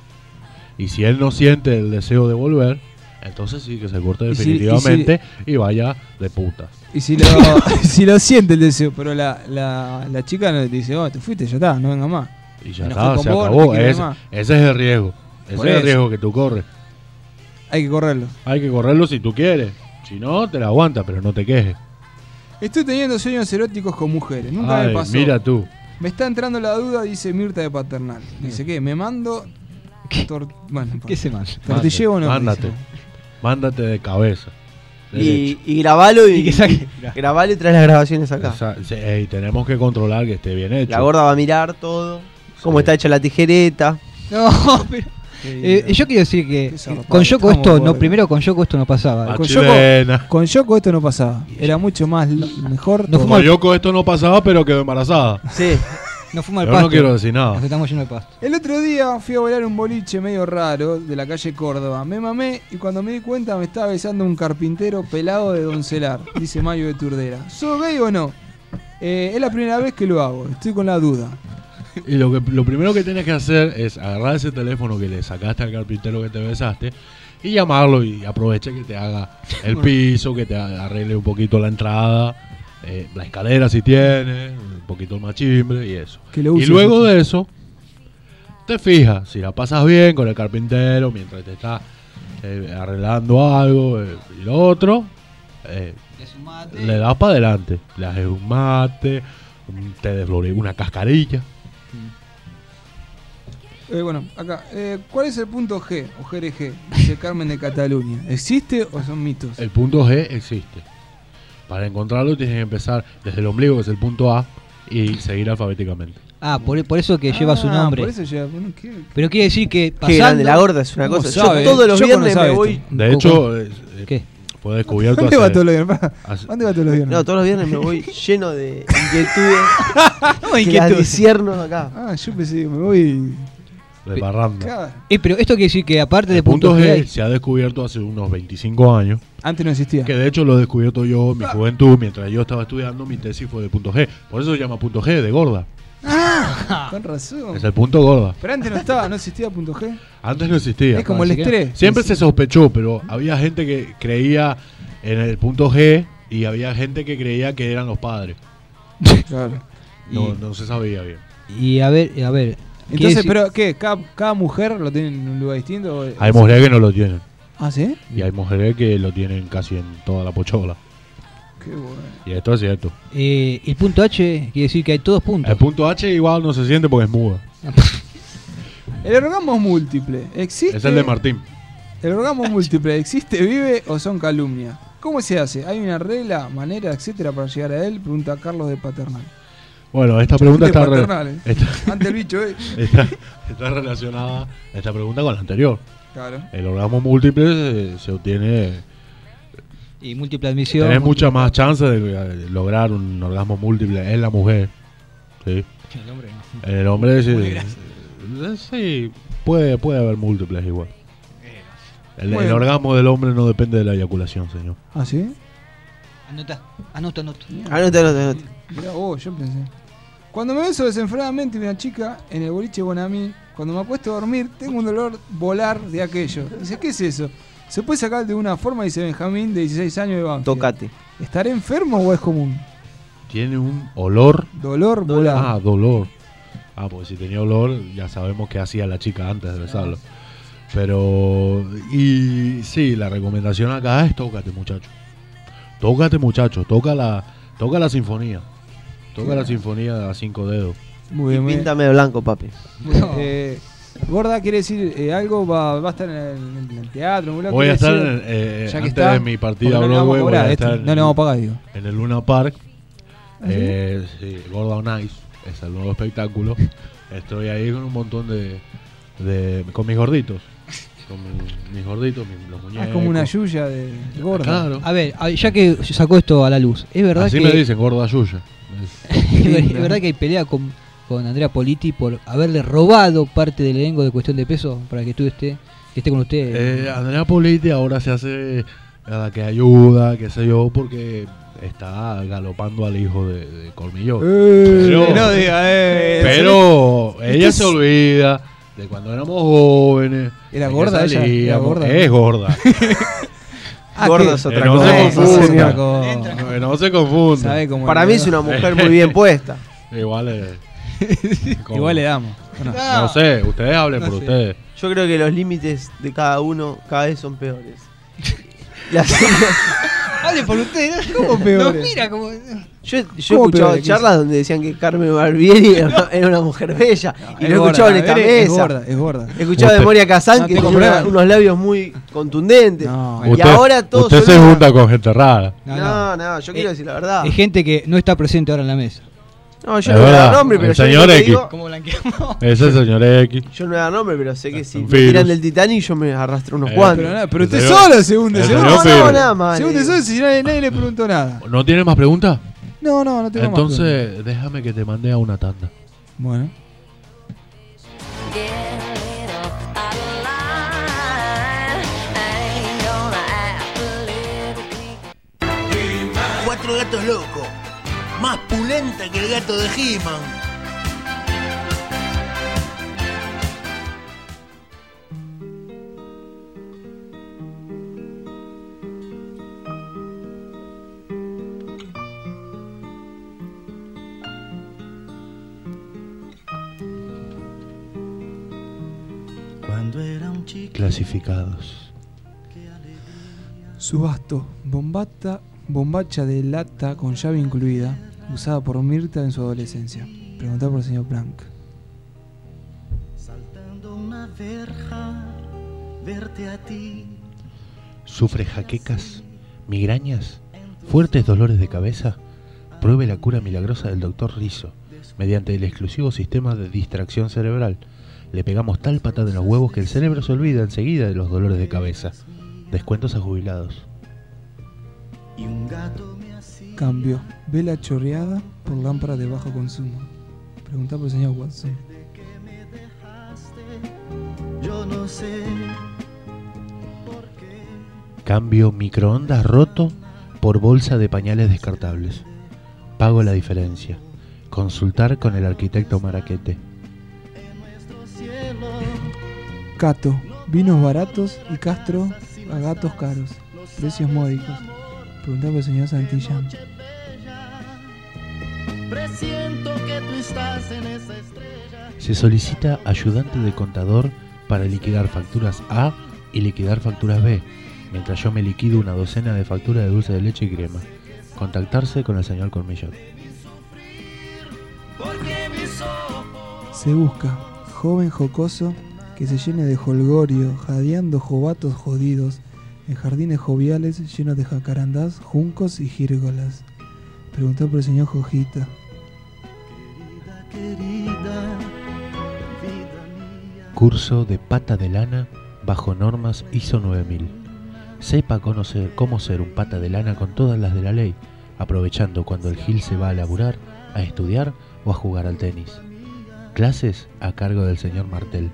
Y si él no siente el deseo de volver, entonces sí que se corte Y si- definitivamente y vaya de puta. Y si lo, si lo siente el deseo, pero la chica no te dice, oh, te fuiste, ya está, no venga más. Y ya Me está, enojé se con vos, no acabó. te quiero Ese, más. ese es el riesgo. Ese Por es el eso. riesgo que tú corres. Hay que correrlo. Hay que correrlo si tú quieres. Si no, te la aguantas, pero no te quejes. Estoy teniendo sueños eróticos con mujeres. Nunca Ay, me pasó. mira tú. Me está entrando la duda, dice Mirta de Paternal. Dice que me mando. Bueno, ¿Qué se manda? tortilleo o no. Mándate. dice. Mándate de cabeza. Y grabalo Y que saque- grabalo y trae las grabaciones acá. Tenemos que controlar que esté bien hecho. La gorda va a mirar todo, cómo Sí. está hecha la tijereta. No, pero. Yo quiero decir que Qué zarpado, con Yoko estamos esto, no, gordos. primero con Yoko esto no pasaba. Ah, Con chilena. Con Yoko esto no pasaba. Era mucho más mejor. No todo. Como Yoko esto no pasaba, pero quedó embarazada. Sí. No fuimos al Yo pasto. no quiero decir nada. Nos estamos llenos de pasto. El otro día fui a bailar un boliche medio raro de la calle Córdoba. Me mamé y cuando me di cuenta me estaba besando un carpintero pelado de Doncelar, dice Mayo de Turdera. ¿Sos gay o no? Es la primera vez que lo hago, estoy con la duda. Y lo primero que tienes que hacer es agarrar ese teléfono que le sacaste al carpintero que te besaste y llamarlo y aprovecha que te haga el piso, que te arregle un poquito la entrada, la escalera si tienes, un poquito el machimbre y eso. Que lo Y uses. luego de eso, te fijas si la pasas bien con el carpintero mientras te está arreglando algo y lo otro, le das para adelante. Le haces un mate, un té de flores, una cascarilla. Bueno, acá. ¿Cuál es el punto G o GRG? Dice Carmen de Cataluña. ¿Existe o son mitos? El punto G existe. Para encontrarlo tienes que empezar desde el ombligo, que es el punto A, y seguir alfabéticamente. Ah, por eso que lleva su nombre. Por eso lleva. Bueno, ¿qué? Pero quiere decir que Qué pasando. grande, la gorda es una ¿Cómo cosa. sabe? Yo todos los Yoko no viernes sabe me voy. esto. De hecho, ¿Qué? fue descubierto ¿Dónde va hace- todos los viernes? hace- ¿Dónde va todos los viernes? No, todos los viernes me voy lleno de inquietudes. No, que las inquietud. disierno acá. Ah, yo pensé que me voy. de parranda. Claro. Pero esto quiere decir que aparte de El punto puntos G, G hay- se ha descubierto hace unos 25 años. Antes no existía. Que de hecho lo he descubierto yo en mi juventud, mientras yo estaba estudiando, mi tesis fue de punto G. Por eso se llama punto G, de gorda. Con razón. Es el punto gorda. Pero antes no existía punto G. Antes no existía. Es como el estrés. Siempre se sospechó, pero había gente que creía en el punto G y había gente que creía que eran los padres. Claro. No se sabía bien. y a ver, quiere Entonces, decir- ¿pero qué? ¿Cada mujer lo tiene en un lugar distinto? ¿O- Hay mujeres que no lo tienen. ¿Ah, sí? Y hay mujeres que lo tienen casi en toda la pochola. Qué bueno. Y esto es cierto. el punto H quiere decir que hay todos puntos. El punto H igual no se siente porque es muda. El orgasmo múltiple, ¿existe? Es el de Martín. ¿El orgasmo múltiple existe, vive o son calumnias? ¿Cómo se hace? ¿Hay una regla, manera, etcétera para llegar a él? Pregunta Carlos de Paternal. Bueno, esta pregunta De está, Paternal, Ante el bicho, está relacionada esta pregunta con la anterior. Claro. El orgasmo múltiple se obtiene. Y múltiple admisión. Tenés muchas más chances de lograr un orgasmo múltiple en la mujer. ¿Sí? El hombre no. En el hombre sí. Muy grande. Sí, puede haber múltiples igual. El Bueno. orgasmo del hombre no depende de la eyaculación, señor. ¿Ah, sí? Anota. Anota. Mirá vos, yo pensé. Cuando me beso desenfrenadamente una chica en el boliche Bonamí, cuando me acuesto a dormir, tengo un dolor volar de aquello. Dice, ¿qué es eso? ¿Se puede sacar de una forma? Dice Benjamín, de 16 años de Banfield. Tócate. ¿Estaré enfermo o es común? Tiene un olor. Dolor volar. Ah, dolor. Ah, pues si tenía olor, ya sabemos qué hacía la chica antes de besarlo. Pero, y sí, la recomendación acá es tócate, muchacho. Tócate, muchacho. Toca la sinfonía. Toca la sinfonía de las 5 dedos. Muy bien, muy bien. Píntame de blanco, papi. Gorda, ¿quiere decir algo? ¿Va a estar en el teatro? En un lugar? Voy a ¿Quiere estar, decir? Ya que antes está, de mi partida porque a no le vamos Broadway, a voy cobrar a esto, estar no le vamos a pagar, digo. en el Luna Park. ¿Ah, sí? Sí, Gorda on Ice, es el nuevo espectáculo. Estoy ahí con un montón con mis gorditos. Con mis gorditos, los muñecos. Es como una yuya de gorda. Claro. A ver, ya que sacó esto a la luz, es verdad Así que me dicen, gorda yuya. es verdad que hay pelea con Andrea Politi por haberle robado parte del elenco de Cuestión de Peso para que esté con usted. Andrea Politi ahora se hace la que ayuda, qué sé yo, porque está galopando al hijo de Colmillón. No diga, pero ella se olvida de cuando éramos jóvenes. ¿Era de que gorda ella? salíamos. ¿Era gorda? Es gorda. Gorda es otra no cosa. se confunda. cosa. No se confunda. ¿Sabe cómo Para le mí da? es una mujer muy bien puesta. Igual Igual le damos. ¿o no? No sé, ustedes hablen por sé. ustedes. Yo creo que los límites de cada uno cada vez son peores. Hable por usted, ¿no? ¿Cómo peor? Nos mira como. Yo he ¿Cómo escuchado peores? charlas donde decían que Carmen Barbieri era una mujer bella. Y Es lo he gorda, escuchado en esta es mesa. gorda, es gorda. He escuchado de Usted- Moria Kazan No que tengo tiene pruebas. unos labios muy contundentes. No. Y Usted- ahora todos usted se olvidan. junta con gente rara. No, yo quiero decir la verdad. Hay gente que no está presente ahora en la mesa. No, yo Es no voy a dar verdad, nombre, pero el yo señor te X. digo, ¿Cómo blanqueamos? Ese señor X. yo no voy a dar nombre, pero sé que si Un me virus. tiran del Titanic yo me arrastro unos cuantos. Pero usted El señor- solo se hunde. el Se señor hunde. No, Fidel. no, nada más. Se hunde solo si nadie le preguntó nada. ¿No tiene más preguntas? No tengo más preguntas. Entonces, déjame que te mande a una tanda. Bueno. Cuatro gatos locos. Más pulenta que el gato de He-Man. Cuando era un chico. Clasificados. Subasto. Bombacha de lata con llave incluida. Usada por Mirta en su adolescencia. Preguntar por el señor Blanc. Saltando una verja, verte a ti. ¿Sufre jaquecas, migrañas, fuertes dolores de cabeza? Pruebe la cura milagrosa del Dr. Rizzo. Mediante el exclusivo sistema de distracción cerebral, le pegamos tal patada en los huevos que el cerebro se olvida enseguida de los dolores de cabeza. Descuentos a jubilados. Y un gato me hacía. Cambio. Vela chorreada por lámpara de bajo consumo. Preguntar por el señor Watson. lo sé. Cambio microondas roto por bolsa de pañales descartables. Pago la diferencia. Consultar con el arquitecto Maraquete. Cato, vinos baratos y Castro a gatos caros. Precios módicos. Preguntá por el señor Santillán. Presiento que tú estás en esa estrella. Se solicita ayudante de contador para liquidar facturas A y liquidar facturas B, mientras yo me liquido una docena de facturas de dulce de leche y crema. Contactarse con el señor Cormillot. Se busca joven jocoso que se llene de jolgorio, jadeando jovatos jodidos, en jardines joviales llenos de jacarandás, juncos y gírgolas. Preguntó por el señor Jojita. Curso de pata de lana bajo normas ISO 9000. Sepa conocer cómo ser un pata de lana con todas las de la ley, aprovechando cuando el gil se va a laburar, a estudiar o a jugar al tenis. Clases a cargo del señor Martel.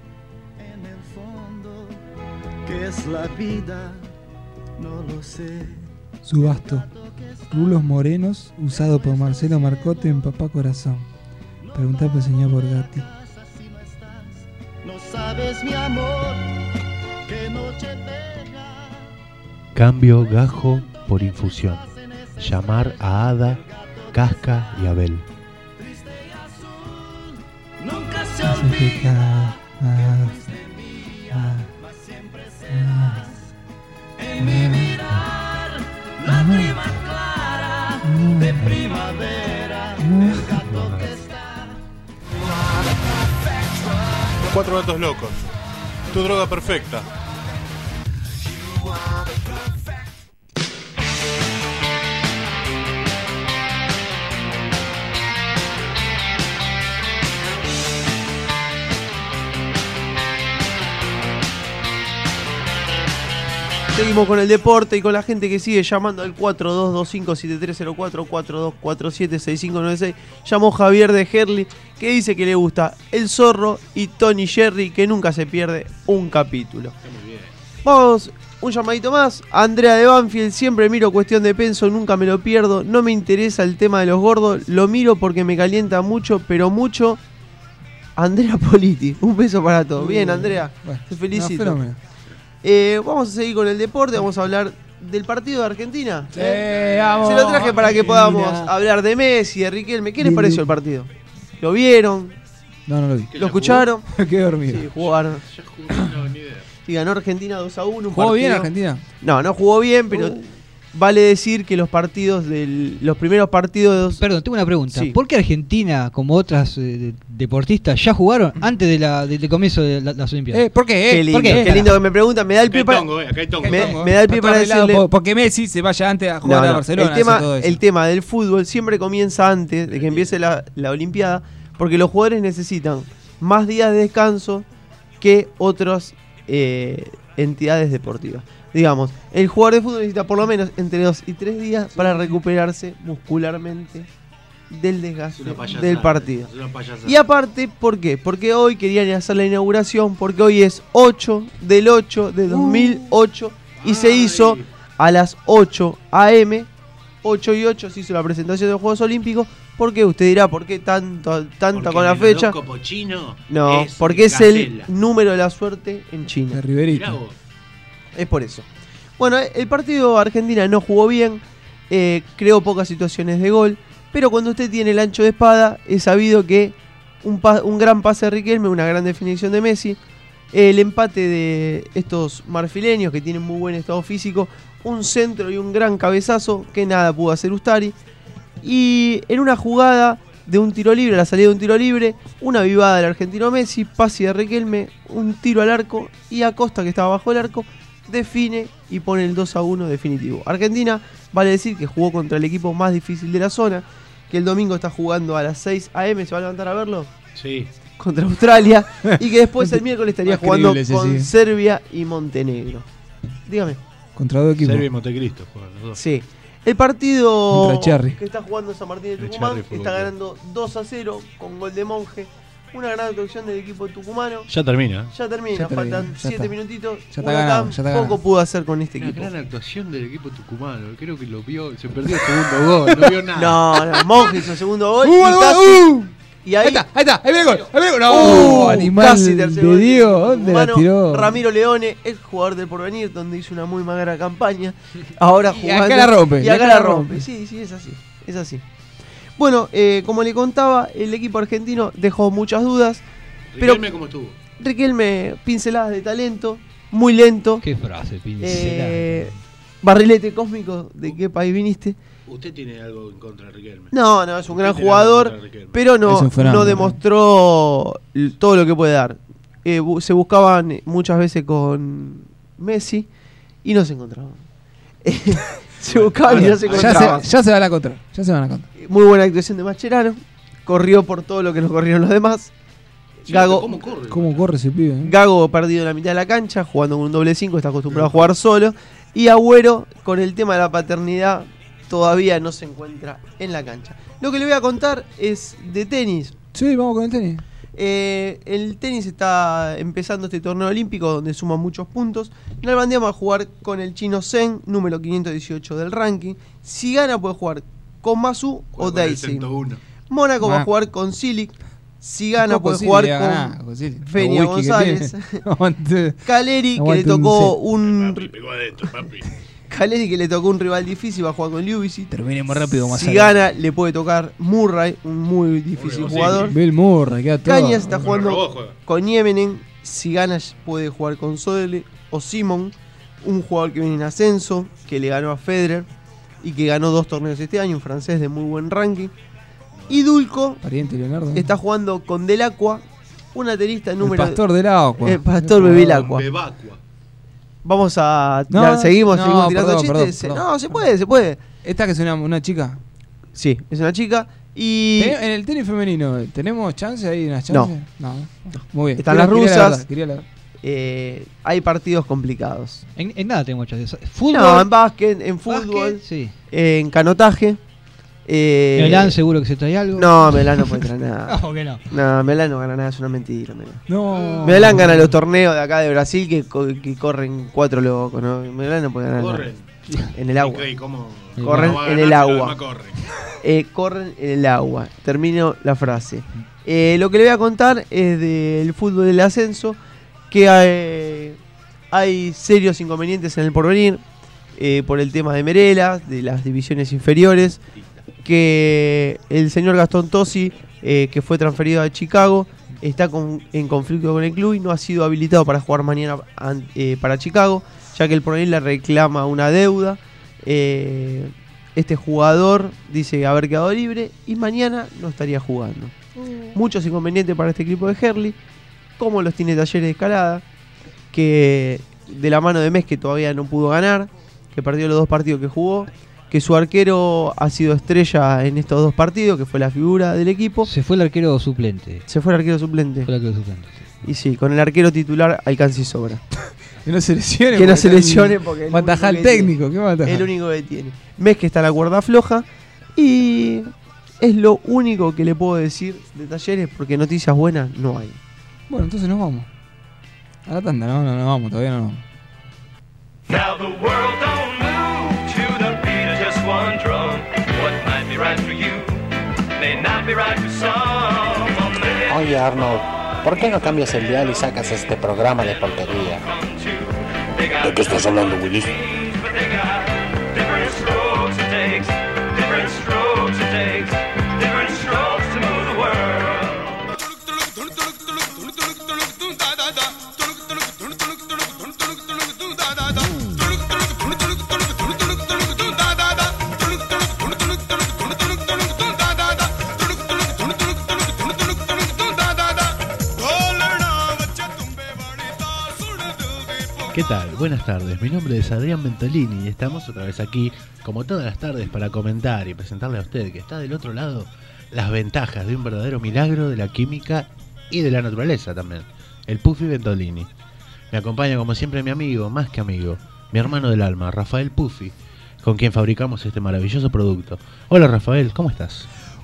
¿Qué es la vida? No lo sé. Subasto. Rulos morenos usado por Marcelo Marcote en Papá Corazón. Preguntá por el señor Borgatti. No sabes, mi amor, qué noche bella. Cambio gajo por infusión. Llamar a Ada, Casca y Abel. Nunca se olvida. En mi mirar, la prima clara de primavera. El gato que está. Los 4 gatos locos. Tu droga perfecta. Seguimos con el deporte y con la gente que sigue llamando al 42257304, 42476596. Llamó Javier de Herli, que dice que le gusta El Zorro y Tony Jerry, que nunca se pierde un capítulo. Vamos, un llamadito más. Andrea de Banfield, siempre miro Cuestión de Penso, nunca me lo pierdo. No me interesa el tema de los gordos, lo miro porque me calienta mucho, pero mucho. Andrea Politi, un beso para todos. Bien, Andrea, Bueno, te felicito. no, fenómeno. Vamos a seguir con el deporte, vamos a hablar del partido de Argentina. Sí, vamos. Se lo traje para que podamos Argentina. hablar de Messi, de Riquelme. ¿Qué les Bien, pareció bien. el partido? ¿Lo vieron? No lo vi. ¿Lo escucharon? Quedé dormido. Sí, jugaron. Sí, ganó Argentina 2-1. ¿Jugó bien Argentina? No jugó bien, pero vale decir que los primeros partidos... Perdón, tengo una pregunta. Sí. ¿Por qué Argentina, como otras deportistas, ya jugaron antes del comienzo de las Olimpiadas? ¿Por qué? Qué lindo, ¿Por qué? qué lindo que me preguntan. Me da el pie para... Acá hay tongo. Me da el pie para decirle... Porque Messi se vaya antes a jugar a Barcelona. El tema del fútbol siempre comienza antes de que empiece la Olimpiada, porque los jugadores necesitan más días de descanso que otras entidades deportivas. Digamos, el jugador de fútbol necesita por lo menos entre 2 y 3 días para recuperarse muscularmente del desgaste del partido. Y aparte, ¿por qué? Porque hoy querían hacer la inauguración, porque hoy es 8 del 8 de 2008 y se hizo a las 8 AM, 8 y 8 se hizo la presentación de los Juegos Olímpicos. ¿Por qué? Usted dirá, ¿por qué tanta con la fecha? No, porque es el número de la suerte en China. De Riverito. Es por eso. Bueno, el partido Argentina no jugó bien, creó pocas situaciones de gol, pero cuando usted tiene el ancho de espada, es sabido que un gran pase de Riquelme, una gran definición de Messi, el empate de estos marfileños que tienen muy buen estado físico, un centro y un gran cabezazo que nada pudo hacer Ustari, y en una jugada de un tiro libre, la salida de un tiro libre, una vivada del argentino Messi, pase de Riquelme, un tiro al arco y Acosta, que estaba bajo el arco, define y pone el 2-1 definitivo. Argentina, vale decir que jugó contra el equipo más difícil de la zona, que el domingo está jugando a las 6 AM, ¿se va a levantar a verlo? Sí. Contra Australia, y que después el miércoles estaría jugando con sí. Serbia y Montenegro. Dígame. Contra dos equipos. Serbia y Montecristo juegan los dos. Sí. El partido Contra Cherry. que está jugando San Martín de El Tucumán Cherry fue está gol. ganando 2-0 con gol de Monje. Una gran actuación del equipo tucumano. Ya termina. Ya termina, Ya termina, faltan ya 7 está. minutitos. Ya está ganado, ya está ganado. Poco pudo hacer con este Una equipo. gran actuación del equipo tucumano. Creo que lo vio, se perdió el segundo gol, no vio nada. No, Monge hizo el segundo gol. Y Ahí casi, está, ahí viene el gol, ahí viene el gol. No, animal casi tercer de gol. Diego, ¿dónde la Tucumano, tiró? Ramiro Leone, el jugador del Porvenir, donde hizo una muy magra campaña. Ahora Y jugando. acá la rompe, Y acá la rompe. Sí, es así. Es así. Bueno, como le contaba, el equipo argentino dejó muchas dudas. Riquelme, ¿cómo estuvo? Riquelme, pinceladas de talento, muy lento. Qué frase, pincelada. Barrilete cósmico, ¿de qué país viniste? ¿Usted tiene algo en contra de Riquelme? No, es un gran Usted tiene algo en jugador, contra de Riquelme. pero Es no, un fenómeno. no demostró todo lo que puede dar. Se buscaban muchas veces con Messi y no se encontraban. Se buscaban y no se encontraban. Ya se van a encontrar, ya se van a encontrar. Muy buena actuación de Mascherano. Corrió por todo lo que no corrieron los demás. Gago, ¿Cómo corre? ¿Cómo corre ese pibe? Gago perdido en la mitad de la cancha, jugando con un doble 5, está acostumbrado a jugar solo. Y Agüero, con el tema de la paternidad, todavía no se encuentra en la cancha. Lo que le voy a contar es de tenis. Sí, vamos con el tenis. El tenis está empezando este torneo olímpico donde suma muchos puntos. Nalbandián va a jugar con el chino Zheng, número 518 del ranking. Si gana puede jugar con Masu o Daisy. Mónaco va a jugar con Silic. Si gana puede jugar con Fenia González. Caleri, que le tocó Caleri, que le tocó un rival difícil, va a jugar con Ljubicic. Terminemos rápido, más Si gana, le puede tocar Murray, un muy difícil jugador. Bill Murray, queda todo. Cañas está jugando con Niemenen. Si gana, puede jugar con Sodele o Simon, un jugador que viene en ascenso, que le ganó a Federer y que ganó 2 torneos este año, un francés de muy buen ranking. Y Dulco Pariente Leonardo. está jugando con Delacqua, una tenista número. El pastor del agua. El pastor Bevilacqua. Vamos a. Seguimos tirando chistes. Perdón. No, se puede. Esta que es una chica. Sí, es una chica. Y. En el tenis femenino, ¿tenemos chance ahí? ¿Unas chances? No. Muy bien. Están las rusas. Quería la verdad. Hay partidos complicados. En nada tengo chances. Fútbol. No, en básquet, en fútbol, Sí. en canotaje. Melán seguro que se trae algo. No, Melán no puede traer nada. ¿Cómo que no? No, Melán no gana nada, es una mentira. Melán. No. Melán gana los torneos de acá de Brasil que corren 4 locos. ¿No? Melán no puede ganar Corren. nada. En el agua. ¿Cómo? Corren No va a en ganar el si agua. los demás corren. Corren en el agua. Termino la frase. Lo que le voy a contar es del fútbol del ascenso, que hay serios inconvenientes en el porvenir por el tema de Merela, de las divisiones inferiores, que el señor Gastón Tosi, que fue transferido a Chicago, está en conflicto con el club y no ha sido habilitado para jugar mañana para Chicago, ya que el porvenir le reclama una deuda. Este jugador dice haber quedado libre y mañana no estaría jugando. Muchos inconvenientes para este equipo de Herli, como los tiene Talleres de Escalada, que de la mano de Mes, que todavía no pudo ganar, que perdió los 2 partidos que jugó, que su arquero ha sido estrella en estos 2 partidos, que fue la figura del equipo. Se fue el arquero suplente. Se fue el arquero suplente. Fue el arquero suplente. Y sí, con el arquero titular alcanza y sobra. Que no se lesione. Que no se lesione porque Mataja al técnico, ¿qué mataja? el único que tiene. Mes que está en la cuerda floja y es lo único que le puedo decir de Talleres porque noticias buenas no hay. Bueno, entonces nos vamos. A la tanda, no vamos, todavía no vamos. Now the world don't move to the beat of just one drum. What might be right for you may not be right for some. Oye Arnold, ¿por qué no cambias el dial y sacas este programa de porquería? ¿De qué estás hablando, Willy? Different strokes it takes, different strokes it takes, different strokes to move the world. ¿Qué tal? Buenas tardes, mi nombre es Adrián Ventolini y estamos otra vez aquí, como todas las tardes, para comentar y presentarle a usted, que está del otro lado, las ventajas de un verdadero milagro de la química y de la naturaleza también, el Puffy Ventolini. Me acompaña como siempre mi amigo, más que amigo, mi hermano del alma, Rafael Puffy, con quien fabricamos este maravilloso producto. Hola Rafael, ¿cómo estás?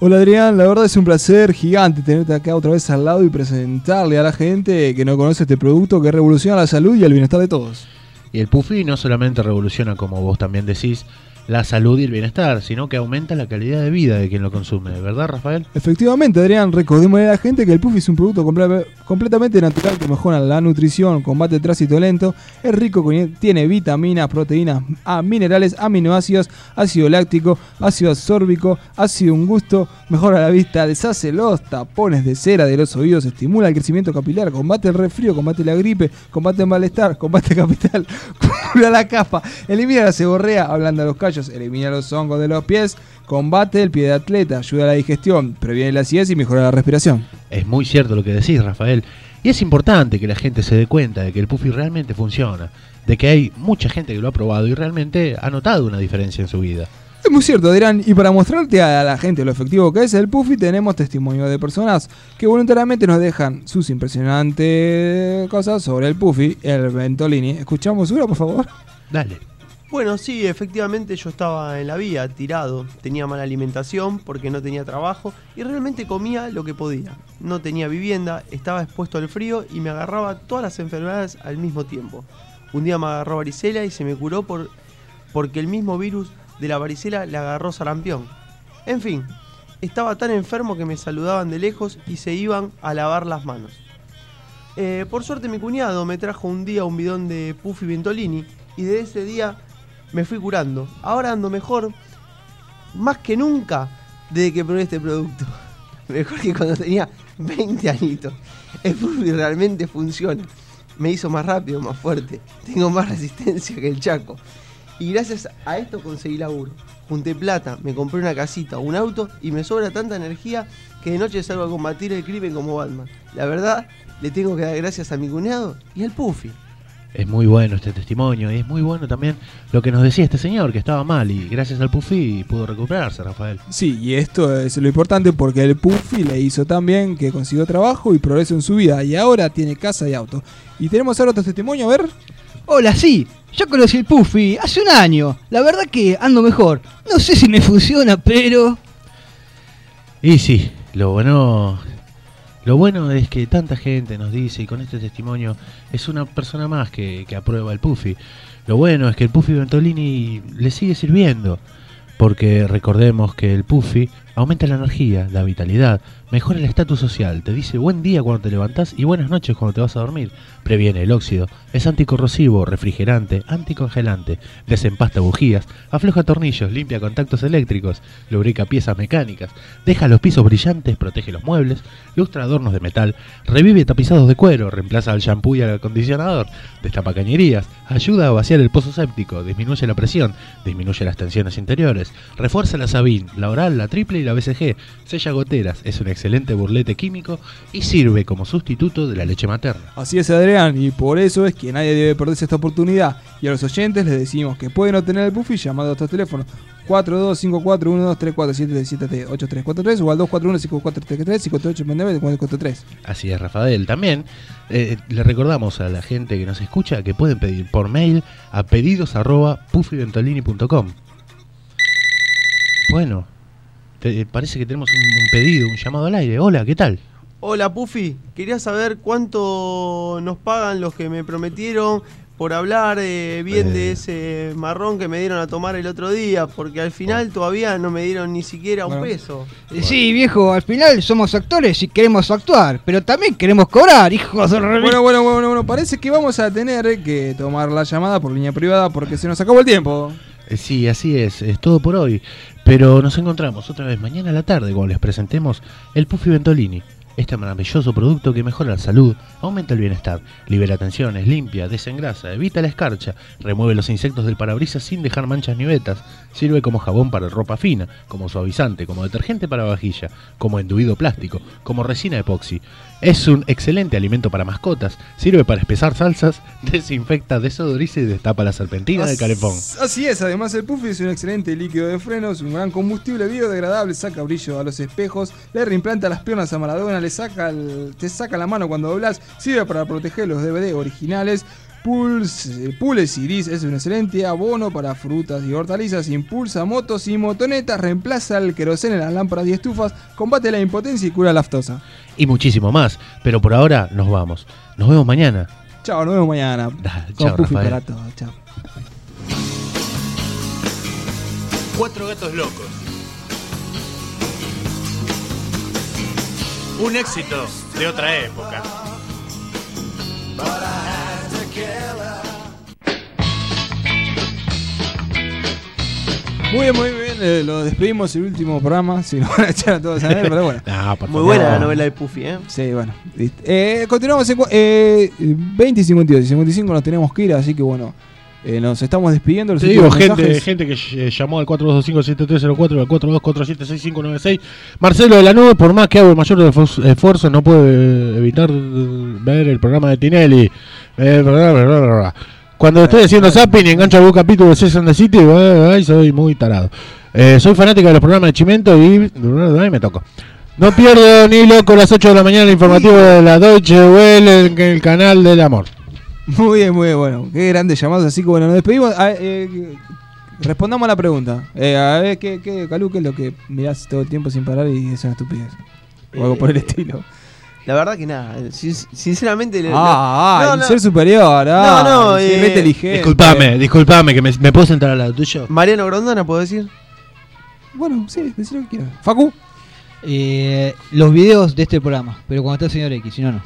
Hola Adrián, la verdad es un placer gigante tenerte acá otra vez al lado y presentarle a la gente que no conoce este producto que revoluciona la salud y el bienestar de todos. Y el Puffy no solamente revoluciona, como vos también decís, la salud y el bienestar, sino que aumenta la calidad de vida de quien lo consume, ¿verdad, Rafael? Efectivamente, Adrián, recordémosle a la gente que el Puffy es un producto completamente natural que mejora la nutrición, combate el tránsito lento, es rico, tiene vitaminas, proteínas, minerales, aminoácidos, ácido láctico, ácido ascórbico, ácido un gusto, mejora la vista, deshace los tapones de cera de los oídos, estimula el crecimiento capilar, combate el resfrío, combate la gripe, combate el malestar, combate capital, cura la capa, elimina la seborrea, ablanda los callos, elimina los hongos de los pies, combate el pie de atleta, ayuda a la digestión, previene la acidez y mejora la respiración. Es muy cierto lo que decís, Rafael. Y es importante que la gente se dé cuenta de que el Puffy realmente funciona, de que hay mucha gente que lo ha probado y realmente ha notado una diferencia en su vida. Es muy cierto, Adrián, y para mostrarte a la gente lo efectivo que es el Puffy, tenemos testimonio de personas que voluntariamente nos dejan sus impresionantes cosas sobre el Puffy, el Ventolini. ¿Escuchamos una, por favor? Dale. Bueno, sí, efectivamente yo estaba en la vía, tirado, tenía mala alimentación porque no tenía trabajo y realmente comía lo que podía. No tenía vivienda, estaba expuesto al frío y me agarraba todas las enfermedades al mismo tiempo. Un día me agarró varicela y se me curó porque el mismo virus de la varicela le agarró sarampión. En fin, estaba tan enfermo que me saludaban de lejos y se iban a lavar las manos. Por suerte mi cuñado me trajo un día un bidón de Puffy Ventolini y desde ese día me fui curando. Ahora ando mejor, más que nunca, desde que probé este producto. Mejor que cuando tenía 20 añitos. El Puffy realmente funciona. Me hizo más rápido, más fuerte. Tengo más resistencia que el Chaco. Y gracias a esto conseguí laburo. Junté plata, me compré una casita, un auto y me sobra tanta energía que de noche salgo a combatir el crimen como Batman. La verdad, le tengo que dar gracias a mi cuñado y al Puffy. Es muy bueno este testimonio y es muy bueno también lo que nos decía este señor, que estaba mal y gracias al Puffy pudo recuperarse, Rafael. Sí, y esto es lo importante porque el Puffy le hizo tan bien que consiguió trabajo y progreso en su vida y ahora tiene casa y auto. Y tenemos ahora otro testimonio, a ver. Hola, sí, yo conocí el Puffy hace un año. La verdad que ando mejor. No sé si me funciona, pero... Y sí, lo bueno es que tanta gente nos dice, y con este testimonio es una persona más que aprueba el Puffy. Lo bueno es que el Puffy Ventolini le sigue sirviendo, porque recordemos que el Puffy aumenta la energía, la vitalidad, mejora el estatus social, te dice buen día cuando te levantás y buenas noches cuando te vas a dormir, previene el óxido, es anticorrosivo, refrigerante, anticongelante, desempasta bujías, afloja tornillos, limpia contactos eléctricos, lubrica piezas mecánicas, deja los pisos brillantes, protege los muebles, lustra adornos de metal, revive tapizados de cuero, reemplaza al shampoo y al acondicionador, destapa cañerías, ayuda a vaciar el pozo séptico, disminuye la presión, disminuye las tensiones interiores, refuerza la Sabin, la oral, la triple y la BCG, sella goteras, es un excelente burlete químico y sirve como sustituto de la leche materna. Así es, Adrián, y por eso es que nadie debe perderse esta oportunidad. Y a los oyentes les decimos que pueden obtener el Puffy llamando a estos teléfonos 42541234778343 o al 241-5433-5899-443. Así es, Rafael. También le recordamos a la gente que nos escucha que pueden pedir por mail a pedidos@puffyventolini.com. Bueno, parece que tenemos un pedido, un llamado al aire. Hola, ¿qué tal? Hola Puffy, quería saber cuánto nos pagan los que me prometieron por hablar bien de ese marrón que me dieron a tomar el otro día, porque al final todavía no me dieron ni siquiera un peso. Sí, viejo, al final somos actores y queremos actuar, pero también queremos cobrar, hijos de Bueno, parece que vamos a tener que tomar la llamada por línea privada porque se nos acabó el tiempo. Sí, así es todo por hoy, pero nos encontramos otra vez mañana a la tarde cuando les presentemos el Puffy Ventolini. Este maravilloso producto que mejora la salud, aumenta el bienestar, libera tensiones, limpia, desengrasa, evita la escarcha, remueve los insectos del parabrisas sin dejar manchas ni vetas, sirve como jabón para ropa fina, como suavizante, como detergente para vajilla, como enduido plástico, como resina epoxi. Es un excelente alimento para mascotas, sirve para espesar salsas, desinfecta, desodoriza y destapa la serpentina del calefón. Así es, además el Puffy es un excelente líquido de frenos, un gran combustible biodegradable, saca brillo a los espejos, le reimplanta las piernas a Maradona, te saca la mano cuando doblas, sirve para proteger los DVD originales, Pules Iris es un excelente abono para frutas y hortalizas. Impulsa motos y motonetas. Reemplaza el queroseno en las lámparas y estufas. Combate la impotencia y cura la aftosa. Y muchísimo más. Pero por ahora nos vamos. Nos vemos mañana. Chao, nos vemos mañana. Con chao, Puffy Rafael. para todos. Chao. 4 gatos locos. Un éxito de otra época. Muy bien, lo despedimos el último programa. Si nos van a echar a todos a ver, pero bueno. Muy buena la novela de Puffy, ¿eh? Sí, bueno. Continuamos en 20 y 52. Y 55 nos tenemos que ir, así que bueno. Nos estamos despidiendo. Te digo, gente que llamó al 4225-7304 al 4247-6596. Marcelo de la Nube, por más que hago el mayor esfuerzo, no puede evitar ver el programa de Tinelli. Cuando estoy haciendo zapping y engancho algún capítulo de Sex and the City, soy muy tarado. Soy fanática de los programas de Chimento y me toco. No pierdo ni loco las 8 de la mañana el informativo de la Deutsche Welle en el canal del amor. Muy bien, bueno. Qué grandes llamados. Así que bueno, nos despedimos. Respondamos a la pregunta. A ver, Calu, ¿qué es lo que mirás todo el tiempo sin parar y es una estupidez? O algo por el estilo. La verdad que nada. Sinceramente. El ser superior. Inteligente. Disculpame, que me puedo sentar al lado tuyo. Mariano Grondona, ¿puedo decir? Bueno, sí, decir lo que quieras. Facu. Los videos de este programa, pero cuando está el señor X, si no, no.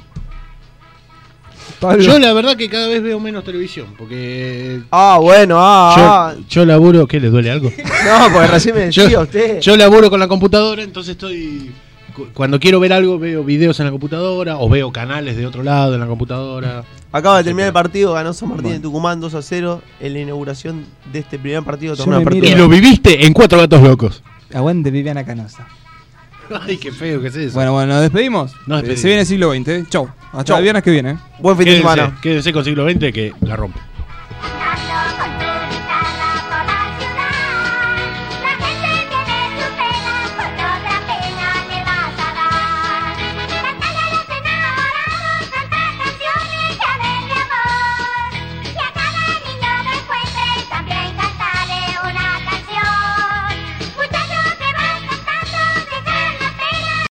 Yo la verdad que cada vez veo menos televisión, porque... Yo laburo... ¿Qué, les duele algo? No, porque recién me decía usted. Yo laburo con la computadora, entonces estoy... Cuando quiero ver algo, veo videos en la computadora, o veo canales de otro lado en la computadora. Acaba de terminar el partido, ganó San Martín de Tucumán 2-0 en la inauguración de este primer partido. Y lo viviste en 4 gatos locos. Aguante Viviana Canosa. Ay, qué feo que es eso. Bueno, ¿nos despedimos? Se viene el siglo XX. Chau. Hasta el viernes que viene. Buen fin de semana. Quédense con siglo XX que la rompe.